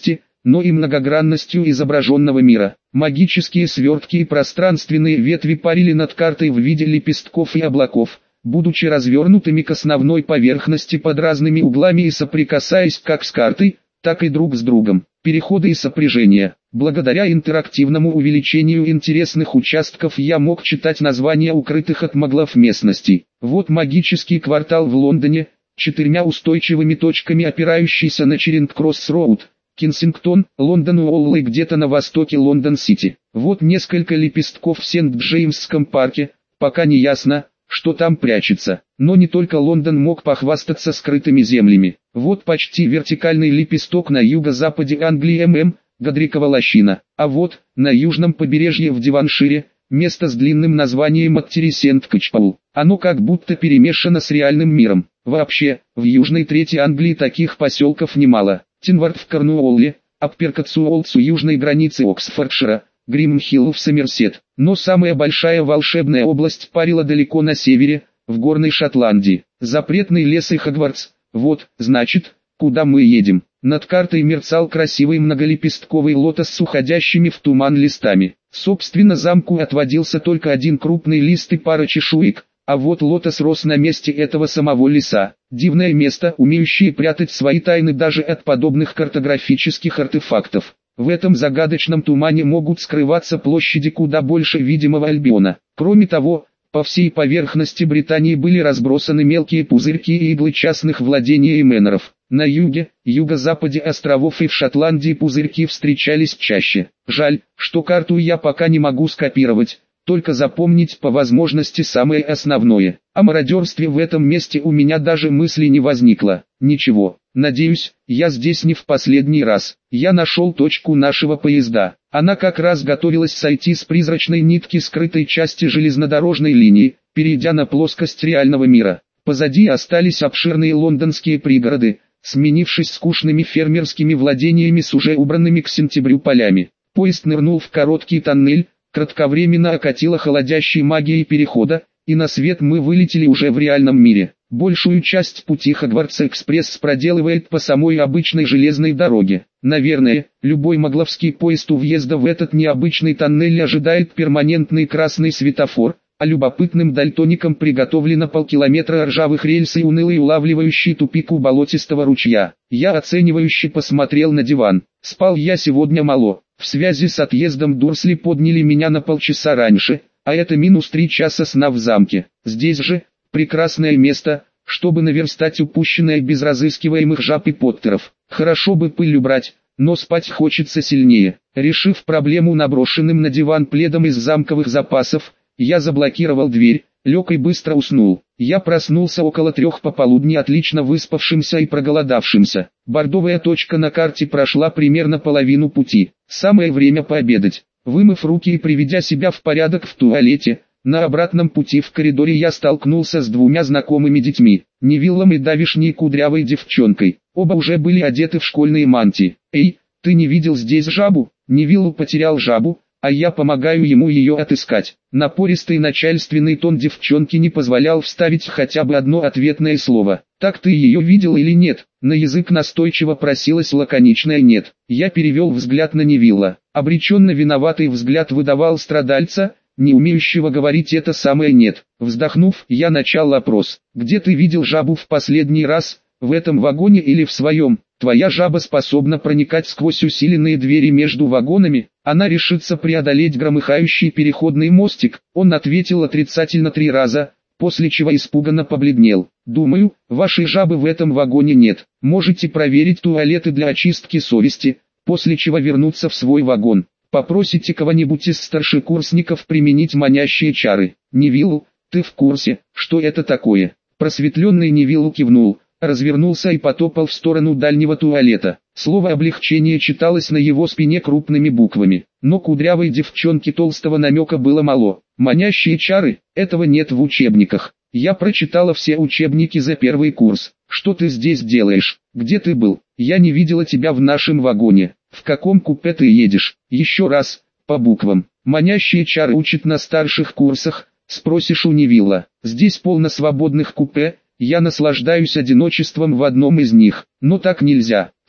но и многогранностью изображенного мира. Магические свертки и пространственные ветви парили над картой в виде лепестков и облаков, будучи развернутыми к основной поверхности под разными углами и соприкасаясь как с картой, так и друг с другом. Переходы и сопряжения. Благодаря интерактивному увеличению интересных участков я мог читать названия укрытых от маглов местностей. Вот магический квартал в Лондоне, четырьмя устойчивыми точками, опирающийся на Черинг-Кросс-Роуд, Кенсингтон, Лондон-Уоллей где-то на востоке Лондон-Сити. Вот несколько лепестков в Сент-Джеймсском парке, пока не ясно, что там прячется. Но не только Лондон мог похвастаться скрытыми землями. Вот почти вертикальный лепесток на юго-западе Англии ММ, Годрикова лощина. А вот, на южном побережье в Диваншире, место с длинным названием Аттери-Сент-Качпаул. Оно как будто перемешано с реальным миром. Вообще, в южной трети Англии таких поселков немало. Тинвард в Корнуолле, Апперкотсуолтс у южной границы Оксфордшира, Гримхилл в Сомерсет. Но самая большая волшебная область парила далеко на севере, в горной Шотландии. Запретный лес и Хогвартс. Вот, значит, куда мы едем. Над картой мерцал красивый многолепестковый лотос с уходящими в туман листами. Собственно, замку отводился только один крупный лист и пара чешуек, а вот лотос рос на месте этого самого леса. Дивное место, умеющее прятать свои тайны даже от подобных картографических артефактов. В этом загадочном тумане могут скрываться площади куда больше видимого Альбиона. Кроме того, по всей поверхности Британии были разбросаны мелкие пузырьки и иглы частных владений и мэноров. На юге, юго-западе островов и в Шотландии пузырьки встречались чаще. Жаль, что карту я пока не могу скопировать, только запомнить по возможности самое основное. О мародерстве в этом месте у меня даже мысли не возникло. Ничего, надеюсь, я здесь не в последний раз. Я нашел точку нашего поезда. Она как раз готовилась сойти с призрачной нитки скрытой части железнодорожной линии, перейдя на плоскость реального мира. Позади остались обширные лондонские пригороды, сменившись скучными фермерскими владениями с уже убранными к сентябрю полями. Поезд нырнул в короткий тоннель, кратковременно окатило холодящей магией перехода, и на свет мы вылетели уже в реальном мире. Большую часть пути Хогвартс-экспресс проделывает по самой обычной железной дороге. Наверное, любой магловский поезд у въезда в этот необычный тоннель ожидает перманентный красный светофор, а любопытным дальтоникам приготовлено полкилометра ржавых рельс и унылый улавливающий тупик у болотистого ручья. Я оценивающе посмотрел на диван. Спал я сегодня мало. В связи с отъездом Дурсли подняли меня на полчаса раньше, а это минус три часа сна в замке. Здесь же, прекрасное место, чтобы наверстать упущенное без разыскиваемых жаб и поттеров. Хорошо бы пыль убрать, но спать хочется сильнее. Решив проблему наброшенным на диван пледом из замковых запасов, я заблокировал дверь, лег и быстро уснул. Я проснулся около трех пополудни отлично выспавшимся и проголодавшимся. Бордовая точка на карте прошла примерно половину пути. Самое время пообедать. Вымыв руки и приведя себя в порядок в туалете, на обратном пути в коридоре я столкнулся с двумя знакомыми детьми, Невиллом и давишней кудрявой девчонкой. Оба уже были одеты в школьные мантии. «Эй, ты не видел здесь жабу?» Невилл потерял жабу, а я помогаю ему ее отыскать. Напористый начальственный тон девчонки не позволял вставить хотя бы одно ответное слово. «Так ты ее видел или нет?» На язык настойчиво просилось лаконичное «нет». Я перевел взгляд на Невилла. Обреченно виноватый взгляд выдавал страдальца, не умеющего говорить это самое «нет». Вздохнув, я начал опрос. «Где ты видел жабу в последний раз? В этом вагоне или в своем? Твоя жаба способна проникать сквозь усиленные двери между вагонами? Она решится преодолеть громыхающий переходный мостик?» Он ответил отрицательно три раза, после чего испуганно побледнел. «Думаю, вашей жабы в этом вагоне нет. Можете проверить туалеты для очистки совести, после чего вернуться в свой вагон. Попросите кого-нибудь из старшекурсников применить манящие чары. Невилл, ты в курсе, что это такое?» Просветленный Невилл кивнул, развернулся и потопал в сторону дальнего туалета. Слово облегчение читалось на его спине крупными буквами, но кудрявой девчонке толстого намека было мало. Манящие чары, этого нет в учебниках. Я прочитала все учебники за первый курс. Что ты здесь делаешь? Где ты был? Я не видела тебя в нашем вагоне. В каком купе ты едешь? Еще раз, по буквам. Манящие чары учат на старших курсах, спросишь у Невилла. Здесь полно свободных купе. Я наслаждаюсь одиночеством в одном из них, но так нельзя.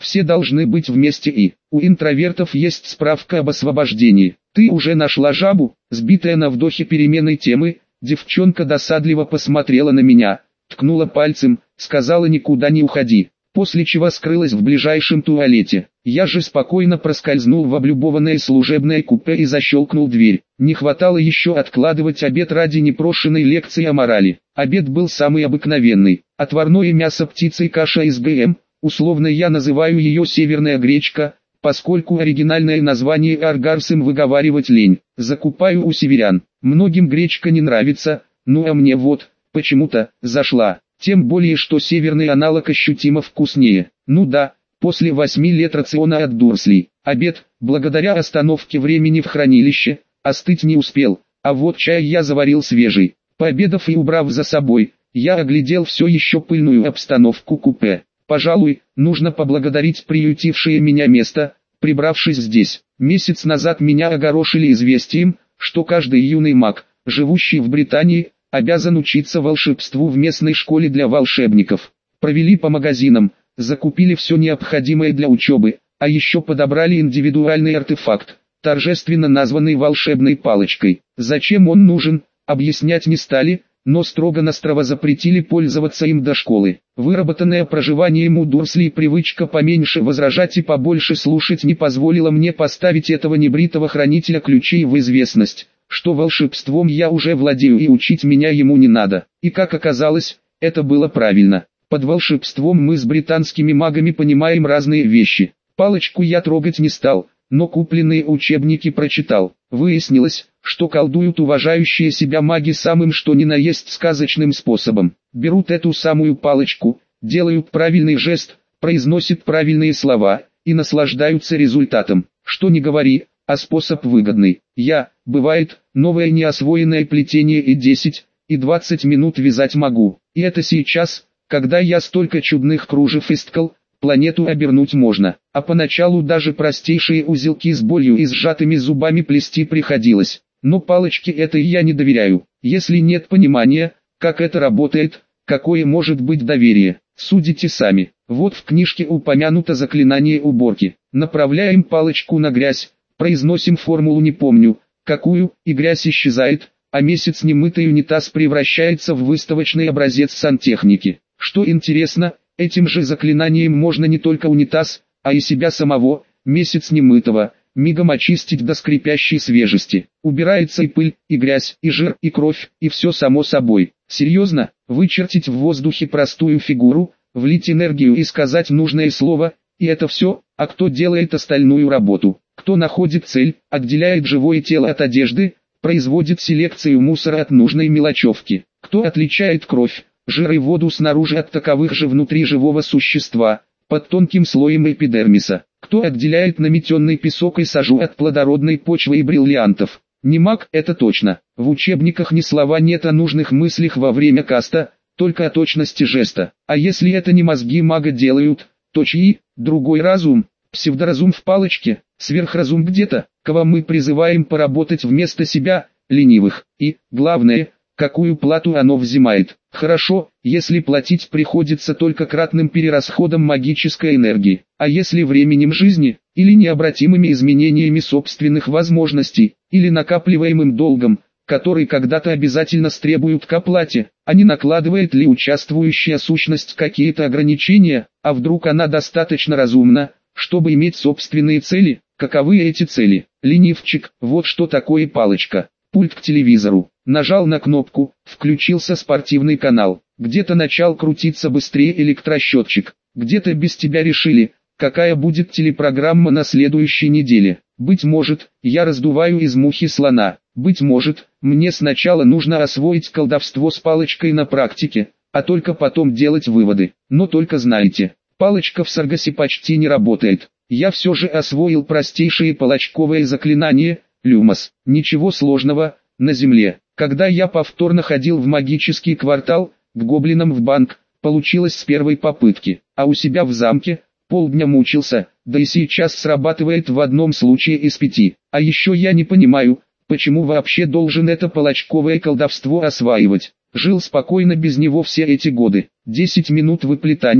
Все должны быть вместе, и у интровертов есть справка об освобождении. Ты уже нашла жабу? Сбитая на вдохе переменной темы, девчонка досадливо посмотрела на меня, ткнула пальцем, сказала: никуда не уходи, после чего скрылась в ближайшем туалете. Я же спокойно проскользнул в облюбованное служебное купе и защелкнул дверь. Не хватало еще откладывать обед ради непрошенной лекции о морали. Обед был самый обыкновенный: отварное мясо птицы и каша из ГМ, условно я называю ее северная гречка, поскольку оригинальное название аргарсым выговаривать лень. Закупаю у северян. Многим гречка не нравится, ну а мне вот, почему-то, зашла. Тем более, что северный аналог ощутимо вкуснее. Ну да, после восьми лет рациона от Дурслей, обед, благодаря остановке времени в хранилище, остыть не успел, а вот чай я заварил свежий. Пообедав и убрав за собой, я оглядел все еще пыльную обстановку купе. Пожалуй, нужно поблагодарить приютившее меня место, прибравшись здесь. Месяц назад меня огорошили известием, что каждый юный маг, живущий в Британии, обязан учиться волшебству в местной школе для волшебников. Провели по магазинам, закупили все необходимое для учебы, а еще подобрали индивидуальный артефакт, торжественно названный волшебной палочкой. Зачем он нужен, объяснять не стали, но строго-настрого запретили пользоваться им до школы. Выработанная проживанием у Дурслей привычка поменьше возражать и побольше слушать не позволила мне поставить этого небритого хранителя ключей в известность, что волшебством я уже владею и учить меня ему не надо. И как оказалось, это было правильно. Под волшебством мы с британскими магами понимаем разные вещи. Палочку я трогать не стал, но купленные учебники прочитал. Выяснилось, что колдуют уважающие себя маги самым что ни на есть сказочным способом. Берут эту самую палочку, делают правильный жест, произносят правильные слова и наслаждаются результатом. Что ни говори, а способ выгодный. Я, бывает, новое неосвоенное плетение и десять, и двадцать минут вязать могу. И это сейчас, когда я столько чудных кружев исткал, планету обернуть можно. А поначалу даже простейшие узелки с болью и сжатыми зубами плести приходилось. Но палочке этой я не доверяю. Если нет понимания, как это работает, какое может быть доверие, судите сами. Вот в книжке упомянуто заклинание уборки. Направляем палочку на грязь, произносим формулу не помню, какую, и грязь исчезает, а месяц немытый унитаз превращается в выставочный образец сантехники. Что интересно, этим же заклинанием можно не только унитаз, а и себя самого, месяц немытого, мигом очистить до скрипящей свежести. Убирается и пыль, и грязь, и жир, и кровь, и все само собой. Серьезно, вычертить в воздухе простую фигуру, влить энергию и сказать нужное слово, и это все, а кто делает остальную работу? Кто находит цель, отделяет живое тело от одежды, производит селекцию мусора от нужной мелочевки? Кто отличает кровь, жир и воду снаружи от таковых же внутри живого существа, под тонким слоем эпидермиса? Кто отделяет наметенный песок и сажу от плодородной почвы и бриллиантов? Не маг, это точно. В учебниках ни слова нет о нужных мыслях во время каста, только о точности жеста. А если это не мозги мага делают, то чьи? Другой разум, псевдоразум в палочке, сверхразум где-то, кого мы призываем поработать вместо себя, ленивых. И, главное, какую плату оно взимает. Хорошо, если платить приходится только кратным перерасходом магической энергии, а если временем жизни, или необратимыми изменениями собственных возможностей, или накапливаемым долгом, который когда-то обязательно стребуют к оплате, а не накладывает ли участвующая сущность какие-то ограничения, а вдруг она достаточно разумна, чтобы иметь собственные цели? Каковы эти цели? Ленивчик, вот что такое палочка. Пульт к телевизору. Нажал на кнопку, включился спортивный канал. Где-то начал крутиться быстрее электросчетчик. Где-то без тебя решили, какая будет телепрограмма на следующей неделе. Быть может, я раздуваю из мухи слона. Быть может, мне сначала нужно освоить колдовство с палочкой на практике, а только потом делать выводы. Но только знайте, палочка в Саргасе почти не работает. Я все же освоил простейшие палочковые заклинания, Люмос. Ничего сложного, на земле. Когда я повторно ходил в магический квартал, к гоблинам в банк, получилось с первой попытки. А у себя в замке, полдня мучился, да и сейчас срабатывает в одном случае из пяти. А еще я не понимаю, почему вообще должен это палочковое колдовство осваивать. Жил спокойно без него все эти годы. десять минут выплетания,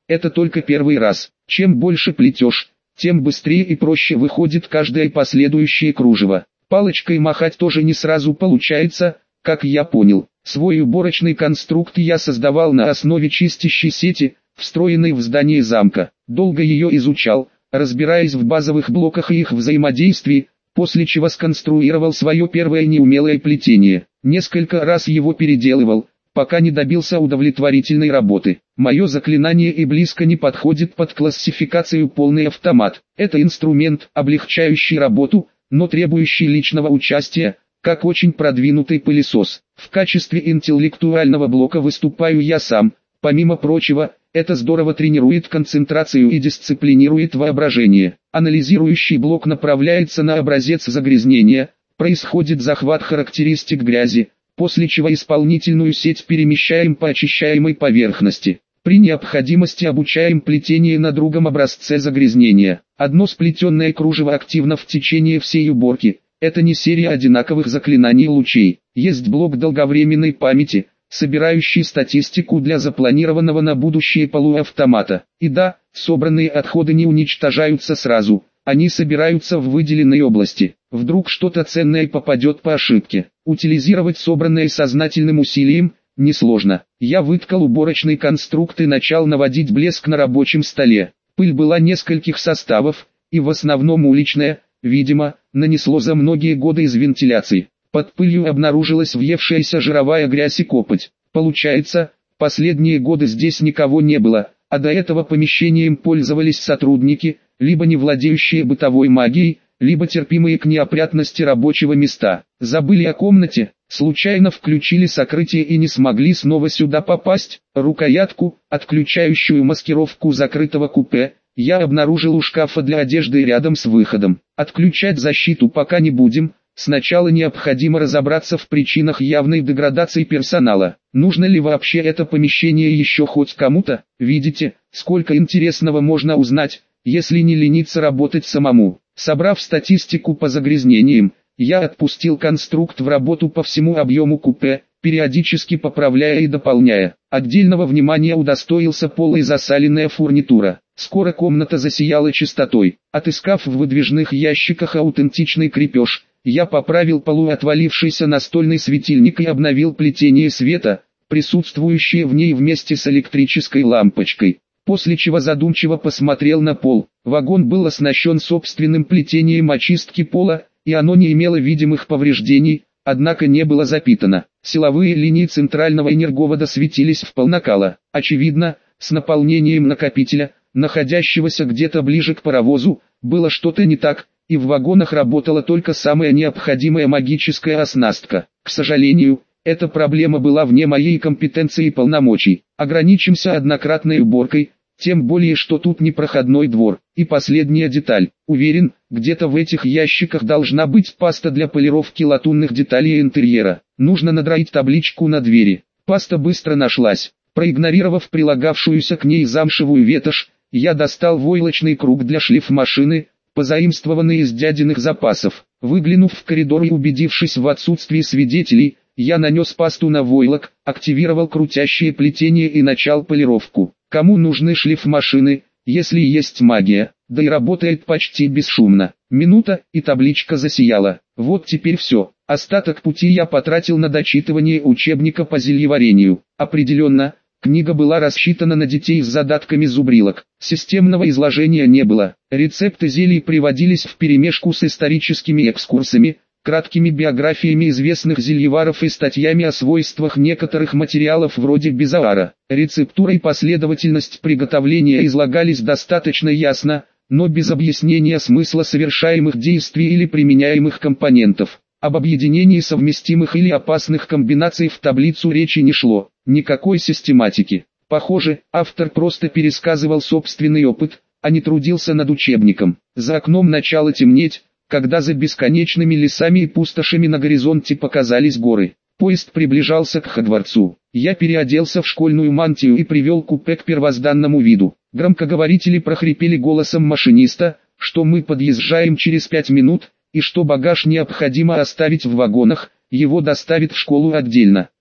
это только первый раз. Чем больше плетешь, тем быстрее и проще выходит каждое последующее кружево. Палочкой махать тоже не сразу получается, как я понял. Свой уборочный конструкт я создавал на основе чистящей сети, встроенной в здание замка. Долго ее изучал, разбираясь в базовых блоках и их взаимодействии, после чего сконструировал свое первое неумелое плетение. Несколько раз его переделывал, пока не добился удовлетворительной работы. Мое заклинание и близко не подходит под классификацию полный автомат. Это инструмент, облегчающий работу, но требующий личного участия, как очень продвинутый пылесос. В качестве интеллектуального блока выступаю я сам. Помимо прочего, это здорово тренирует концентрацию и дисциплинирует воображение. Анализирующий блок направляется на образец загрязнения, происходит захват характеристик грязи, после чего исполнительную сеть перемещаем по очищаемой поверхности. При необходимости обучаем плетение на другом образце загрязнения. Одно сплетенное кружево активно в течение всей уборки. Это не серия одинаковых заклинаний лучей. Есть блок долговременной памяти, собирающий статистику для запланированного на будущее полуавтомата. И да, собранные отходы не уничтожаются сразу, они собираются в выделенной области. Вдруг что-то ценное попадет по ошибке. Утилизировать собранное сознательным усилием несложно. Я выткал уборочный конструкт и начал наводить блеск на рабочем столе. Пыль была нескольких составов, и в основном уличная, видимо, нанесло за многие годы из вентиляции. Под пылью обнаружилась въевшаяся жировая грязь и копоть. Получается, последние годы здесь никого не было, а до этого помещением пользовались сотрудники, либо не владеющие бытовой магией, либо терпимые к неопрятности рабочего места. Забыли о комнате, случайно включили сокрытие и не смогли снова сюда попасть. Рукоятку, отключающую маскировку закрытого купе, я обнаружил у шкафа для одежды рядом с выходом. Отключать защиту пока не будем. Сначала необходимо разобраться в причинах явной деградации персонала. Нужно ли вообще это помещение еще хоть кому-то? Видите, сколько интересного можно узнать, если не лениться работать самому. Собрав статистику по загрязнениям, я отпустил конструкт в работу по всему объему купе, периодически поправляя и дополняя. Отдельного внимания удостоился пола и засаленная фурнитура. Скоро комната засияла чистотой. Отыскав в выдвижных ящиках аутентичный крепеж, я поправил полуотвалившийся настольный светильник и обновил плетение света, присутствующее в ней вместе с электрической лампочкой. После чего задумчиво посмотрел на пол. Вагон был оснащен собственным плетением очистки пола, и оно не имело видимых повреждений, однако не было запитано. Силовые линии центрального энерговода светились в полнакала. Очевидно, с наполнением накопителя, находящегося где-то ближе к паровозу, было что-то не так, и в вагонах работала только самая необходимая магическая оснастка. К сожалению, эта проблема была вне моей компетенции и полномочий. Ограничимся однократной уборкой, тем более что тут не проходной двор. И последняя деталь. Уверен, где-то в этих ящиках должна быть паста для полировки латунных деталей интерьера. Нужно надраить табличку на двери. Паста быстро нашлась. Проигнорировав прилагавшуюся к ней замшевую ветошь, я достал войлочный круг для шлифмашины, позаимствованный из дядиных запасов. Выглянув в коридор и убедившись в отсутствии свидетелей, я нанес пасту на войлок, активировал крутящее плетение и начал полировку. Кому нужны шлифмашины, если есть магия, да и работает почти бесшумно. Минута, и табличка засияла. Вот теперь все. Остаток пути я потратил на дочитывание учебника по зельеварению. Определенно, книга была рассчитана на детей с задатками зубрилок. Системного изложения не было. Рецепты зелий приводились вперемешку с историческими экскурсами, краткими биографиями известных зельеваров и статьями о свойствах некоторых материалов вроде безаара. Рецептура и последовательность приготовления излагались достаточно ясно, но без объяснения смысла совершаемых действий или применяемых компонентов. Об объединении совместимых или опасных комбинаций в таблицу речи не шло. Никакой систематики. Похоже, автор просто пересказывал собственный опыт, а не трудился над учебником. За окном начало темнеть, когда за бесконечными лесами и пустошами на горизонте показались горы. Поезд приближался к Хогвартсу. Я переоделся в школьную мантию и привел купе к первозданному виду. Громкоговорители прохрипели голосом машиниста, что мы подъезжаем через пять минут, и что багаж необходимо оставить в вагонах, его доставят в школу отдельно.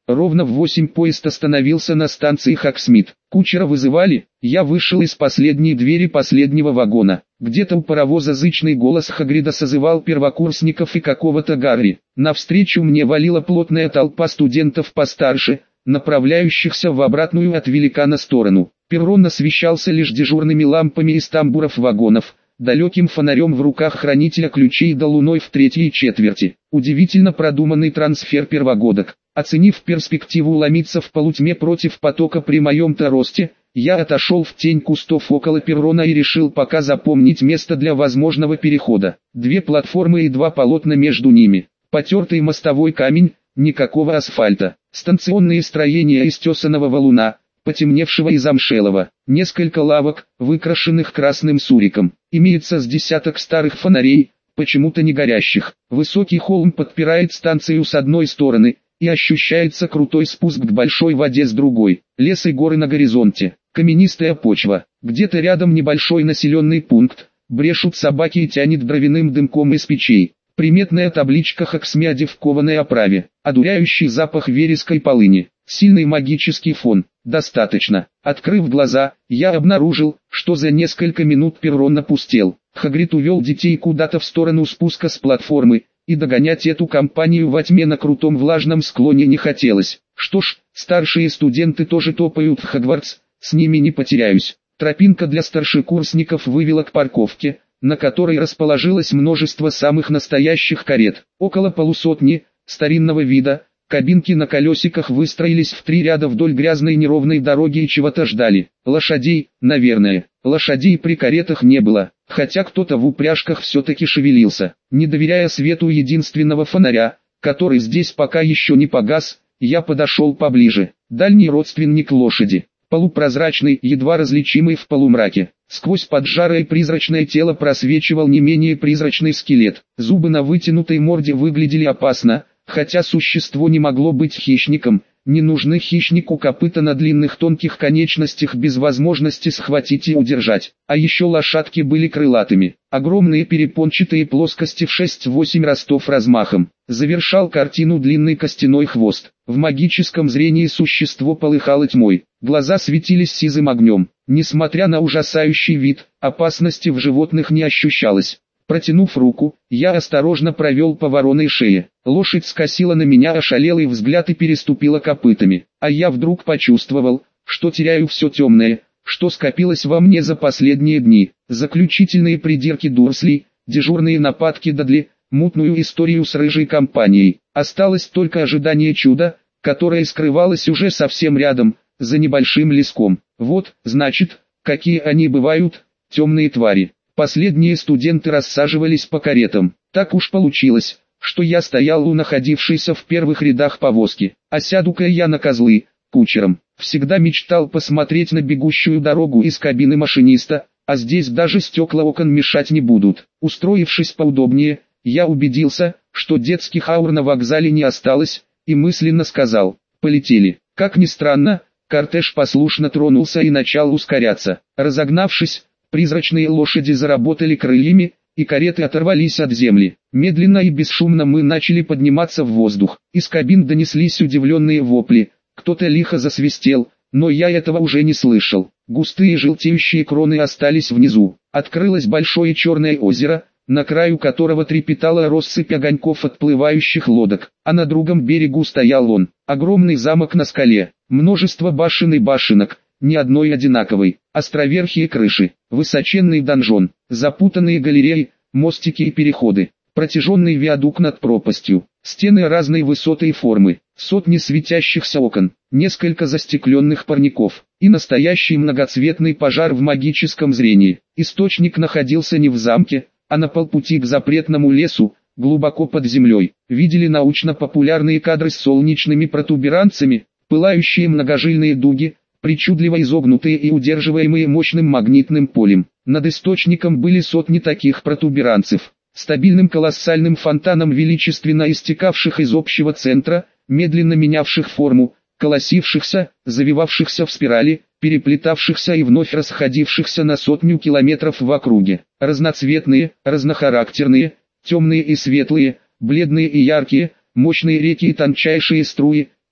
Ровно в восемь поезд остановился на станции Хоксмит. Кучера вызывали, я вышел из последней двери последнего вагона. Где-то у паровоза зычный голос Хагрида созывал первокурсников и какого-то Гарри. Навстречу мне валила плотная толпа студентов постарше, направляющихся в обратную от великана сторону. Перрон освещался лишь дежурными лампами из тамбуров вагонов, далеким фонарем в руках хранителя ключей да луной в третьей четверти. Удивительно продуманный трансфер первогодок. Оценив перспективу ломиться в полутьме против потока при моем-то росте, я отошел в тень кустов около перрона и решил пока запомнить место для возможного перехода. Две платформы и два полотна между ними. Потертый мостовой камень, никакого асфальта. Станционные строения из тесаного валуна, потемневшего и замшелого. Несколько лавок, выкрашенных красным суриком. Имеется с десяток старых фонарей, почему-то не горящих. Высокий холм подпирает станцию с одной стороны, и ощущается крутой спуск к большой воде с другой. Лес и горы на горизонте, каменистая почва. Где-то рядом небольшой населенный пункт, брешут собаки и тянет дровяным дымком из печей. Приметная табличка Хоксмяде в кованой оправе, одуряющий запах вереска и полыни. Сильный магический фон. Достаточно. Открыв глаза, я обнаружил, что за несколько минут перрон опустел. Хагрид увел детей куда-то в сторону спуска с платформы, и догонять эту компанию во тьме на крутом влажном склоне не хотелось. Что ж, старшие студенты тоже топают в Хогвартс, с ними не потеряюсь. Тропинка для старшекурсников вывела к парковке, на которой расположилось множество самых настоящих карет. Около полусотни, старинного вида, кабинки на колесиках выстроились в три ряда вдоль грязной неровной дороги и чего-то ждали. Лошадей, наверное. Лошадей при каретах не было, хотя кто-то в упряжках все-таки шевелился. Не доверяя свету единственного фонаря, который здесь пока еще не погас, я подошел поближе. Дальний родственник лошади. Полупрозрачный, едва различимый в полумраке. Сквозь поджарое призрачное тело просвечивал не менее призрачный скелет. Зубы на вытянутой морде выглядели опасно, хотя существо не могло быть хищником. Не нужны хищнику копыта на длинных тонких конечностях без возможности схватить и удержать. А еще лошадки были крылатыми. Огромные перепончатые плоскости в шесть-восемь ростов размахом. Завершал картину длинный костяной хвост. В магическом зрении существо полыхало тьмой. Глаза светились сизым огнем. Несмотря на ужасающий вид, опасности в животных не ощущалось. Протянув руку, я осторожно провел по вороной шее. Лошадь скосила на меня ошалелый взгляд и переступила копытами. А я вдруг почувствовал, что теряю все темное, что скопилось во мне за последние дни. Заключительные придирки Дурслей, дежурные нападки Дадли, мутную историю с рыжей компанией. Осталось только ожидание чуда, которое скрывалось уже совсем рядом, за небольшим леском. Вот, значит, какие они бывают, темные твари. Последние студенты рассаживались по каретам. Так уж получилось, что я стоял у находившейся в первых рядах повозки. А сяду-ка я на козлы, кучером. Всегда мечтал посмотреть на бегущую дорогу из кабины машиниста, а здесь даже стекла окон мешать не будут. Устроившись поудобнее, я убедился, что детских аур на вокзале не осталось, и мысленно сказал: полетели. Как ни странно, кортеж послушно тронулся и начал ускоряться. Разогнавшись, призрачные лошади заработали крыльями, и кареты оторвались от земли. Медленно и бесшумно мы начали подниматься в воздух. Из кабин донеслись удивленные вопли. Кто-то лихо засвистел, но я этого уже не слышал. Густые желтеющие кроны остались внизу. Открылось большое черное озеро, на краю которого трепетала россыпь огоньков отплывающих лодок. А на другом берегу стоял он, огромный замок на скале. Множество башен и башенок, ни одной одинаковой. Островерхие крыши, высоченный донжон, запутанные галереи, мостики и переходы, протяженный виадук над пропастью, стены разной высоты и формы, сотни светящихся окон, несколько застекленных парников и настоящий многоцветный пожар в магическом зрении. Источник находился не в замке, а на полпути к запретному лесу, глубоко под землей. Видели научно-популярные кадры с солнечными протуберанцами, пылающие многожильные дуги, причудливо изогнутые и удерживаемые мощным магнитным полем. Над источником были сотни таких протуберанцев, стабильным колоссальным фонтаном величественно истекавших из общего центра, медленно менявших форму, колосившихся, завивавшихся в спирали, переплетавшихся и вновь расходившихся на сотню километров в округе. Разноцветные, разнохарактерные, темные и светлые, бледные и яркие, мощные реки и тончайшие струи,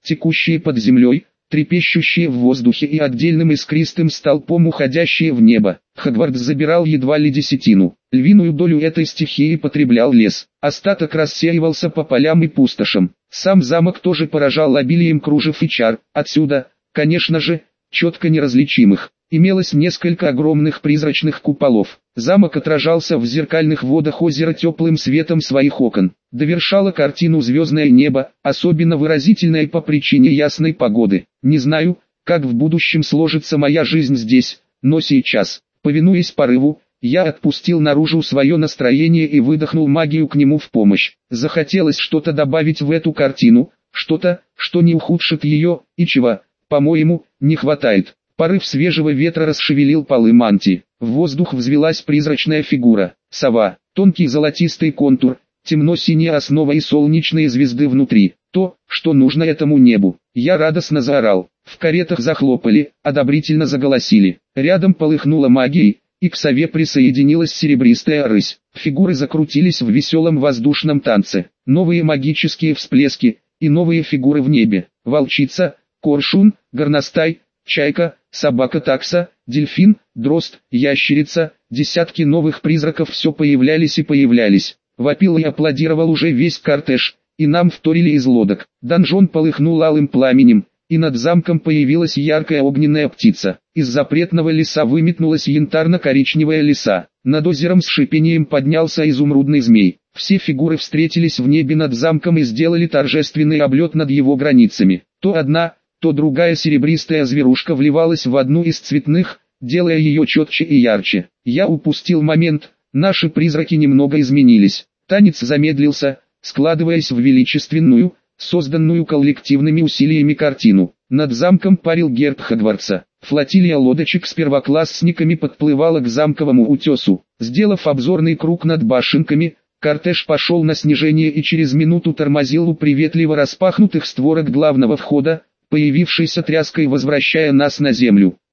текущие под землей, трепещущие в воздухе и отдельным искристым столпом уходящие в небо. Хогвартс забирал едва ли десятину. Львиную долю этой стихии потреблял лес. Остаток рассеивался по полям и пустошам. Сам замок тоже поражал обилием кружев и чар. Отсюда, конечно же, четко неразличимых, имелось несколько огромных призрачных куполов. Замок отражался в зеркальных водах озера теплым светом своих окон. Довершало картину звездное небо, особенно выразительное по причине ясной погоды. Не знаю, как в будущем сложится моя жизнь здесь, но сейчас, повинуясь порыву, я отпустил наружу свое настроение и выдохнул магию к нему в помощь. Захотелось что-то добавить в эту картину, что-то, что не ухудшит ее, и чего, по-моему, не хватает. Порыв свежего ветра расшевелил полы мантии. В воздух взвилась призрачная фигура. Сова, тонкий золотистый контур, темно-синяя основа и солнечные звезды внутри. То, что нужно этому небу. Я радостно заорал. В каретах захлопали, одобрительно заголосили. Рядом полыхнула магией, и к сове присоединилась серебристая рысь. Фигуры закрутились в веселом воздушном танце. Новые магические всплески, и новые фигуры в небе. Волчица, коршун, горностай, чайка, собака-такса, дельфин, дрозд, ящерица, десятки новых призраков все появлялись и появлялись. Вопил и аплодировал уже весь кортеж, и нам вторили из лодок. Донжон полыхнул алым пламенем, и над замком появилась яркая огненная птица. Из запретного леса выметнулась янтарно-коричневая лиса. Над озером с шипением поднялся изумрудный змей. Все фигуры встретились в небе над замком и сделали торжественный облет над его границами. То одна, то другая серебристая зверушка вливалась в одну из цветных, делая ее четче и ярче. Я упустил момент, наши призраки немного изменились. Танец замедлился, складываясь в величественную, созданную коллективными усилиями картину. Над замком парил герб Хогвартса. Флотилия лодочек с первоклассниками подплывала к замковому утесу. Сделав обзорный круг над башенками, кортеж пошел на снижение и через минуту тормозил у приветливо распахнутых створок главного входа, появившейся тряской возвращая нас на землю.